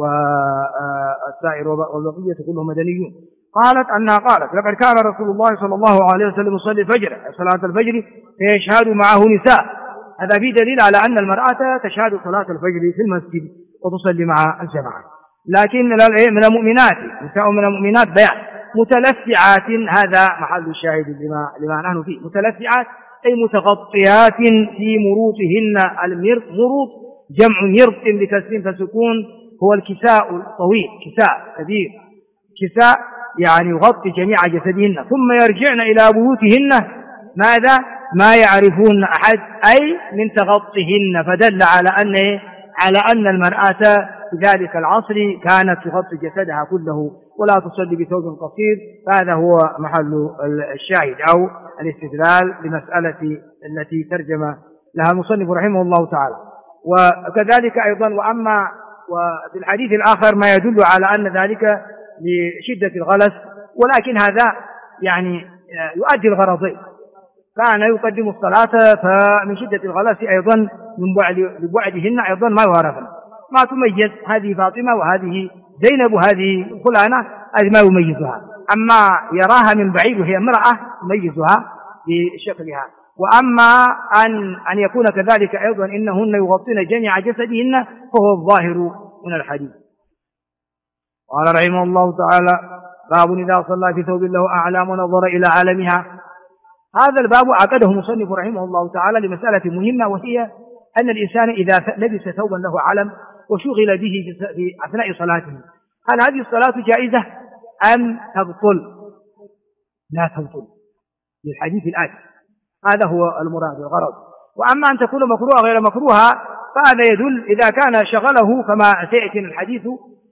والسائر والبقية كلهم مدنيون. قالت أنها قالت لقد كان رسول الله صلى الله عليه وسلم يصلي الفجر صلاة الفجر فيشهد معه نساء. هذا فيه دليل على أن المرأة تشهد صلاة الفجر في المسجد وتصلي مع الجماعة، لكن من المؤمنات نساء من المؤمنات بيان متلفعات، هذا محل الشاهد لما نحن فيه. متلفعات أي متغطيات في مروطهن. المروط جمع مرط بتسليم فسكون، هو الكساء الطويل، كساء كبير، كساء يعني يغطي جميع جسدهن. ثم يرجعن إلى بيوتهن ماذا؟ ما يعرفون أحد، أي من تغطيهن، فدل على أن المرأة في ذلك العصر كانت تغطي جسدها كله ولا تصلي بثوب قصير. فهذا هو محل الشاهد أو الاستدلال لمسألة التي ترجم لها المصنف رحمه الله تعالى. وكذلك أيضا وفي الحديث الآخر ما يدل على أن ذلك لشدة الغلس، ولكن هذا يعني يؤدي الغرضين. كان يقدم الصلاة فمن شدة الغلس أيضا من بعدهن أيضا ما يعرفن، ما تميز هذه فاطمة وهذه زينب وهذه فلانة، هذه ما يميزها. أما يراها من بعيد وهي امرأة يميزها بشكلها. وأما أن يكون كذلك أيضا إنهن يغطين جميع جسدهن فهو الظاهر من الحديث. قال رحمه الله تعالى باب إذا صلى في ثوب له أعلام ونظر إلى عالمها. هذا الباب عقده مصنف رحمه الله تعالى لمسألة مهمة، وهي أن الإنسان إذا لبس ثوبا له علم وشغل به في أثناء صلاته، هل هذه الصلاة جائزة أم تبطل؟ لا تبطل للحديث الآتي، هذا هو المراد والغرض. وأما أن تكون مكروهة غير مكروهة فهذا يدل إذا كان شغله كما سيأتي الحديث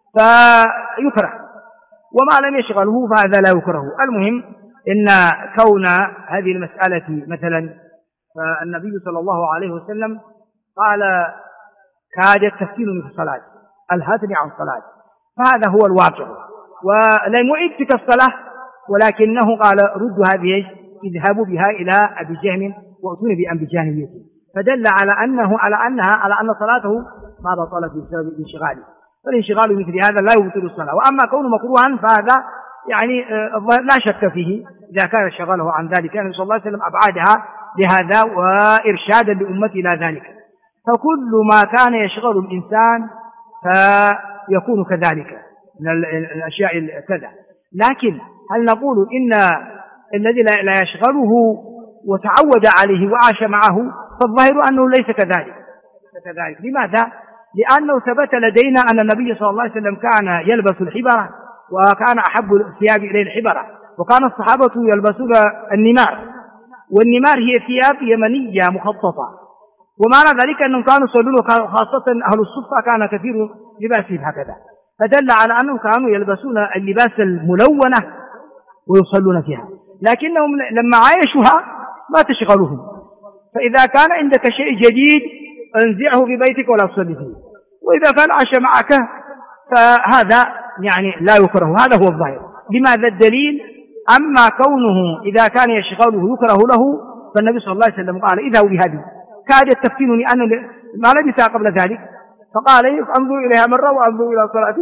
فيكره، وما لم يشغله فهذا لا يكره. المهم إن كون هذه المسألة مثلا، فالنبي صلى الله عليه وسلم قال كادت تفتنني في الصلاة، ألهتني عن الصلاة، فهذا هو الواقع، ولم يعد تلك الصلاة، ولكنه قال ردوا هذه، اذهبوا بها إلى أبي جهم وأتوني بأنبي جانبيته، فدل على أن صلاته ما بطلت بسبب انشغاله. فالانشغال مثل هذا لا يبطل الصلاة. وأما كونه مكروها فهذا يعني لا شك فيه إذا كان شغله عن ذلك، يعني صلى الله عليه وسلم أبعادها لهذا وإرشادا لأمته إلى ذلك. فكل ما كان يشغل الإنسان فيكون كذلك من الأشياء كذا. لكن هل نقول إن الذي لا يشغله وتعود عليه وعاش معه، فالظاهر أنه ليس كذلك. لماذا؟ لأنه ثبت لدينا أن النبي صلى الله عليه وسلم كان يلبس الحبرة، وكان أحب الثياب إليه الحبرة، وكان الصحابة يلبسون النمار، والنمار هي ثياب يمنية مخططة، ومعنى ذلك أنهم كانوا يصلون، خاصة أهل الصفة كان كثير لباسهم هكذا، فدل على أنهم كانوا يلبسون اللباس الملونة ويصلون فيها، لكنهم لما عايشوها ما تشغلهم. فإذا كان عندك شيء جديد انزعه في بيتك ولا تصلي فيه، وإذا كان عاش معك فهذا يعني لا يكره، هذا هو الظاهر. لماذا الدليل؟ أما كونه إذا كان يشغله يكره له، فالنبي صلى الله عليه وسلم قال اذهبوا بهذه، كادت تفتنني أنا ما لبثها قبل ذلك، فقال انظر إليها مرة وانظر إلى صلاتي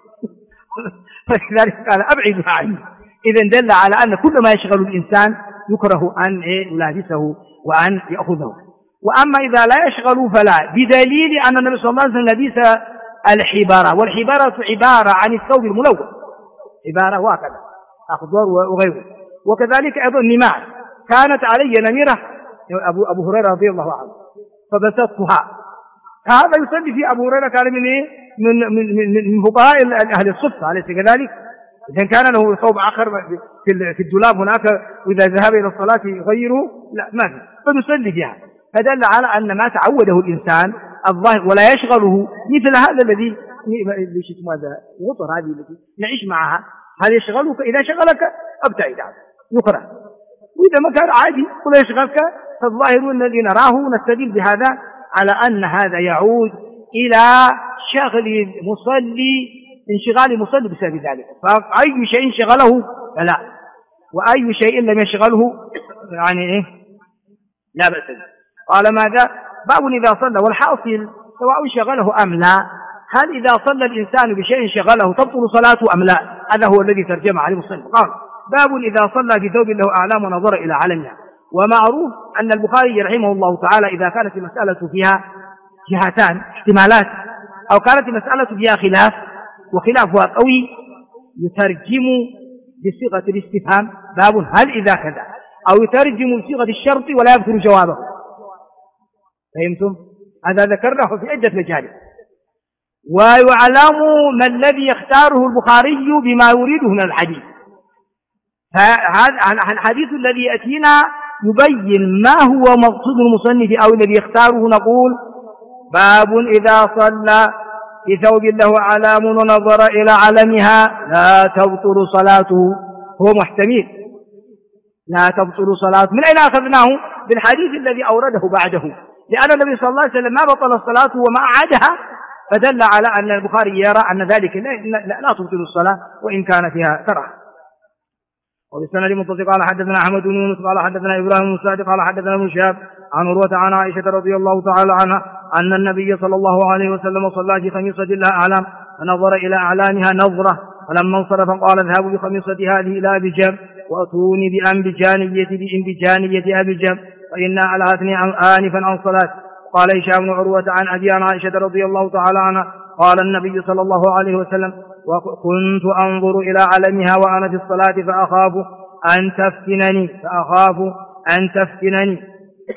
فلذلك قال أبعدها عني. إذن دل على أن كل ما يشغل الإنسان يكره أن يلابسه وأن يأخذه. وأما إذا لا يشغل فلا، بدليل أن النبي صلى الله عليه وسلم لبس الحبارة، والحبارة عبارة عن الثوب الملون، حبارة وهكذا أخضر وغيره. وكذلك أيضا النمار، كانت علي نميرة أبو هريرة رضي الله عنه فبسطتها. هذا يصلي في أبو هريرة كان من فقهاء أهل الصفة، أليس كذلك؟ إذا كان له ثوب آخر في الدولاب هناك وإذا ذهب إلى الصلاة يغيره، لا ما في، فنصلي فيها. فدل على أن ما تعوده الإنسان الظاهر ولا يشغله، مثل هذا الذي ماذا غطر هذه التي نعيش معها، هذا يشغلك، إذا شغلك ابتعد عنه يكره، وإذا ما كان عادي ولا يشغلك فالظاهر الذي نراه نستدل بهذا على أن هذا يعود إلى شغل المصلي، انشغال المصلي بسبب ذلك. فأي شيء شغله فلا، وأي شيء لم يشغله يعني لا بأس به. قال ماذا؟ باب إذا صلى، والحاصل سواء شغله أم لا، هل إذا صلى الإنسان بشيء شغله تبطل صلاته أم لا؟ هذا هو الذي ترجم عليه المصنف. قال باب إذا صلى في ثوب له أعلام ونظر إلى علمها. ومعروف أن البخاري رحمه الله تعالى إذا كانت المسألة فيها جهتان احتمالات، أو كانت المسألة فيها خلاف وخلافها قوي، يترجم بصيغة الاستفهام باب هل إذا كذا، أو يترجم بصيغة الشرط ولا يذكر جوابه. فهمتم؟ هذا ذكرناه في عدة مجالس. ويعلم ما الذي يختاره البخاري بما يريده من الحديث. فهذا الحديث الذي يأتينا يبين ما هو مقصود المصنف أو الذي يختاره. نقول باب إذا صلى في ثوب له علام ونظر إلى علمها لا تبطل صلاته، هو محتمل لا تبطل صلاته. من أين أخذناه؟ بالحديث الذي أورده بعده، لأن النبي صلى الله عليه وسلم ما بطل الصلاة وما أعادها، فدل على أن البخاري يرى أن ذلك لا تبطل الصلاة وإن كان فيها كراهة. وبالسند المتصل قال حدثنا أحمد بن يونس قال حدثنا إبراهيم بن سعد قال حدثنا ابن شهاب عن عروة عن عائشة رضي الله تعالى عنها أن النبي صلى الله عليه وسلم صلى في خميصة لها أعلام فنظر إلى أعلامها نظرة، فلما انصرف قال اذهبوا بخميصة هذه إلى أبي جهل وأتوني بأنبجانية أبي جهل فإنها ألهتني آنفا عن صلاة. قال هشام بن عروة عن أبي عن عائشة رضي الله تعالى عنها قال النبي صلى الله عليه وسلم وكنت أنظر إلى علمها وأنا في الصلاة فأخاف أن تفتنني.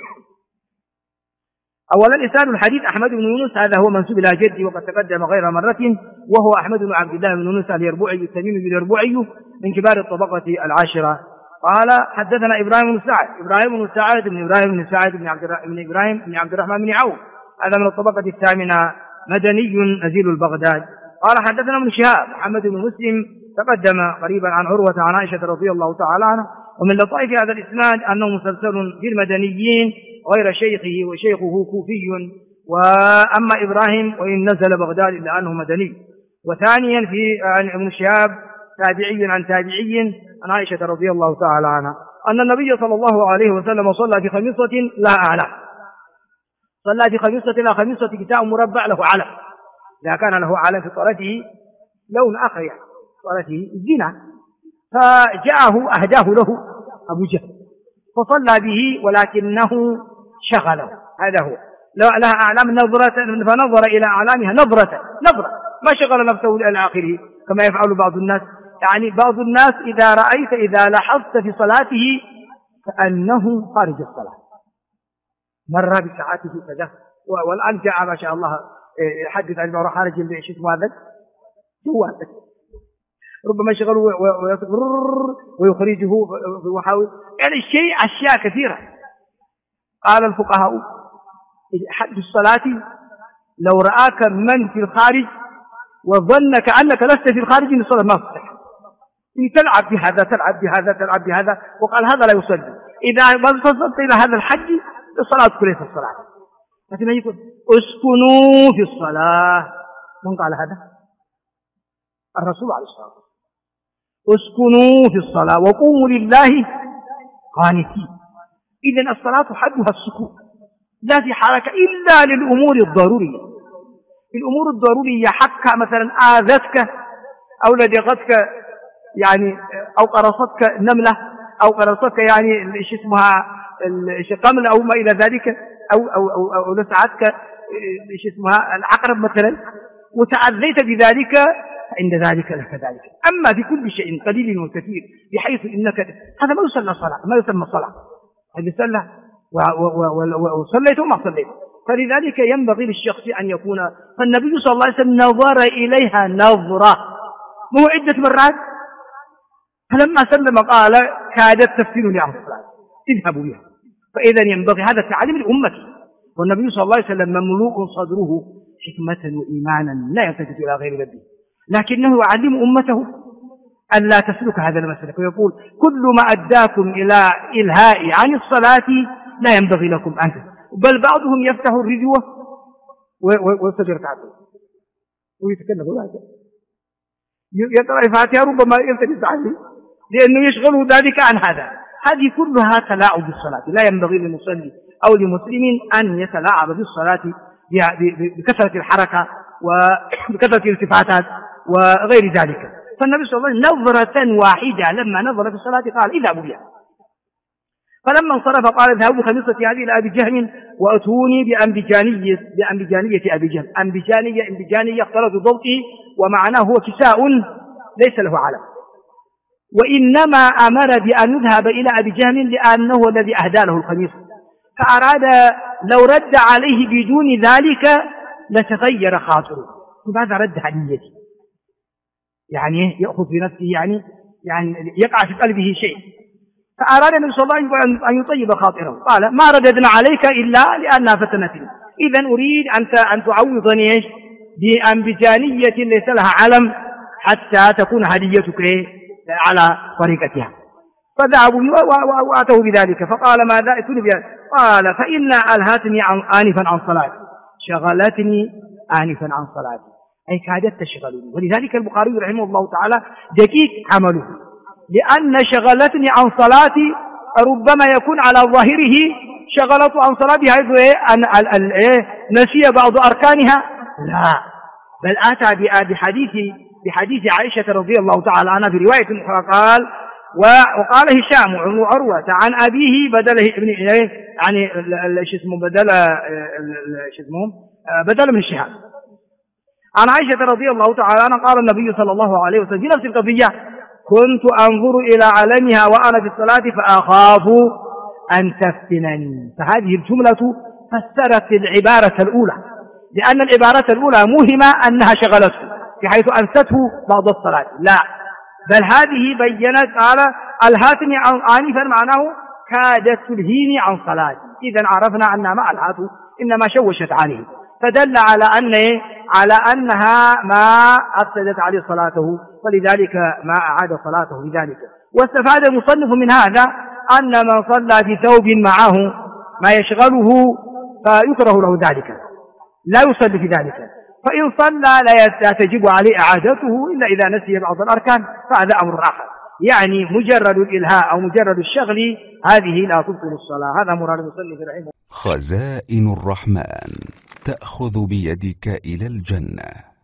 أولا إسناد الحديث أحمد بن يونس هذا هو منسوب إلى جدي وقد تقدم غير مرة، وهو أحمد بن عبد الله بن يونس اليربوعي التميمي اليربوعي من كبار الطبقة العاشرة. قال حدثنا إبراهيم بن سعد بن إبراهيم بن عبد الرحمن بن عوف، هذا من الطبقة الثامنة، مدني نزيل البغداد. قال حدثنا ابن شهاب محمد بن مسلم تقدم قريبا عن عروة عن عائشة رضي الله تعالى عنها. ومن لطائف هذا الإسناد أنه مسلسل في المدنيين غير شيخه، وشيخه كوفي، وأما إبراهيم وإن نزل بغداد إلا أنه مدني. وثانيا في عن ابن شهاب تابعي عن تابعي عن عائشة رضي الله تعالى عنها أن النبي صلى الله عليه وسلم صلى في خميصة لها أعلام، صلى في خميصة لها خميصة كتاب مربع له علم، إذا كان له علم في طرته لون آخر يعني طرته الزنا، فجاءه أهداه له أبو جهل فصلى به ولكنه شغله. هذا هو لها أعلام نظرة، فنظر إلى أعلامها نظرة ما شغل نفسه إلى آخره كما يفعل بعض الناس. يعني بعض الناس إذا لاحظت في صلاته كأنه خارج الصلاة، مر بساعته كذا، والآن جاء ما شاء الله يحدث عن بعض خارج شو هذا جوال، ربما يشغله ويخرجه ويحاول يعني أشياء كثيرة. قال الفقهاء حد الصلاة لو رآك من في الخارج وظنك أنك لست في الخارج من الصلاة ما تصح، تلعب بهذا بهذا، وقال هذا لا يصلي. إذا ما وصلت إلى هذا الحد الصلاة ليست الصلاة. لكن يقول اسكنوا في الصلاة، من قال هذا؟ الرسول عليه الصلاة والسلام. اسكنوا في الصلاة وقوموا لله قانتين. إذن الصلاة حدها السكون، لا في حركة إلا للأمور الضرورية. الأمور الضرورية حقها مثلا آذتك أو لدغتك يعني أو قرصتك نملة أو قرصتك يعني ايش اسمها قمل أو ما إلى ذلك أو لسعتك ايش اسمها العقرب مثلا وتأذيت بذلك، عند ذلك لك ذلك. أما في كل شيء قليل وكثير بحيث إنك هذا ما يسمى صلاة، ما يسمى صلاة، هذه صلاة وصليت وما صليت. فلذلك ينبغي للشخص أن يكون، فالنبي صلى الله عليه وسلم نظر إليها نظرة مو عدة مرات، فلما سلم قال كادت تفتنني عن الصلاة اذهبوا بها. فإذا ينبغي هذا التعليم لأمته، والنبي صلى الله عليه وسلم مملوء صدره حكمة وإيمانا لا يلتفت إلى غير ربه، لكنه يعلم أمته أن لا تسلك هذا المسلك، ويقول كل ما أداكم إلى إلهاء عن الصلاة لا ينبغي لكم أن تسلكوا. بل بعضهم يفتح الرجوة ويستجر ركعته ويتكلم هكذا يقرأ الفاتحة ربما يلتفت عليه لأنه يشغله ذلك عن هذا. هذه كلها تلاعب بالصلاة، لا ينبغي للمصلي أو لمسلم أن يتلاعب بالصلاة بكثرة الحركة وبكثرة الالتفاتات وغير ذلك. فالنبي صلى الله عليه وسلم نظرة واحدة لما نظر في الصلاة قال اذهبوا بها. فلما انصرف قال اذهبوا بخميصتي هذه إلى أبي جهم وأتوني بأنبجانية أبي جهم. أنبجانية اختلط ضبطه ومعناه هو كساء ليس له علم، وإنما أمر بأن يذهب إلى أبي جهم لأنه الذي أهدى له الخميص، فأراد لو رد عليه بدون ذلك لتغير خاطره، لماذا رد هديتي؟ يعني يأخذ في نفسه يعني يقع في قلبه شيء، فأراد النبي صلى الله عليه وسلم أن يطيب خاطره، قال ما رددنا عليك إلا لأنها فتنتنا، إذن أريد أن تعوضني بأنبجانية ليس لها علم حتى تكون هديتك على طريقتها. فذهبوا وأتوا بذلك فقال ماذا ائتوني بها؟ قال فإن ألهتني آنفا عن صلاتي، شغلتني آنفا عن صلاتي، أي كادت تشغلني. ولذلك البخاري رحمه الله تعالى دقيق عمله، لأن شغلتني عن صلاتي ربما يكون على ظاهره شغلته عن صلاتي حيث نسي بعض أركانها، لا، بل أتى بحديث عائشة رضي الله تعالى عنها في رواية أخرى قال وقال هشام وعروة عن أبيه بدل ابن يعني بدل من الشهاب عن عائشة رضي الله تعالى عنها قال النبي صلى الله عليه وسلم في نفس القضية كنت أنظر إلى علمها وأنا في الصلاة فأخاف أن تفتنني. فهذه الجملة فسرت العبارة الأولى، لأن العبارة الأولى مهمة أنها شغلته بحيث أنسته بعض الصلاة، لا، بل هذه بيّنت قال ألهتني آنفا معناه كادت تلهيني عن صلاتي، إذن عرفنا أنها ما ألهته إنما شوشت عليه، فدل على أنها ما أفسدت عليه صلاته، ولذلك ما أعاد صلاته بذلك. واستفاد المصنف من هذا أن من صلى في ثوب معه ما يشغله فيكره له ذلك، لا يصلي في ذلك، فإن صلى لا تجب عليه إعادته إلا إذا نسي بعض الأركان، فهذا أمر آخر. يعني مجرد الإلهاء أو مجرد الشغل هذه لا تبطل الصلاة. هذا مراد المصنف رحمه. خزائن الرحمن تأخذ بيدك إلى الجنة.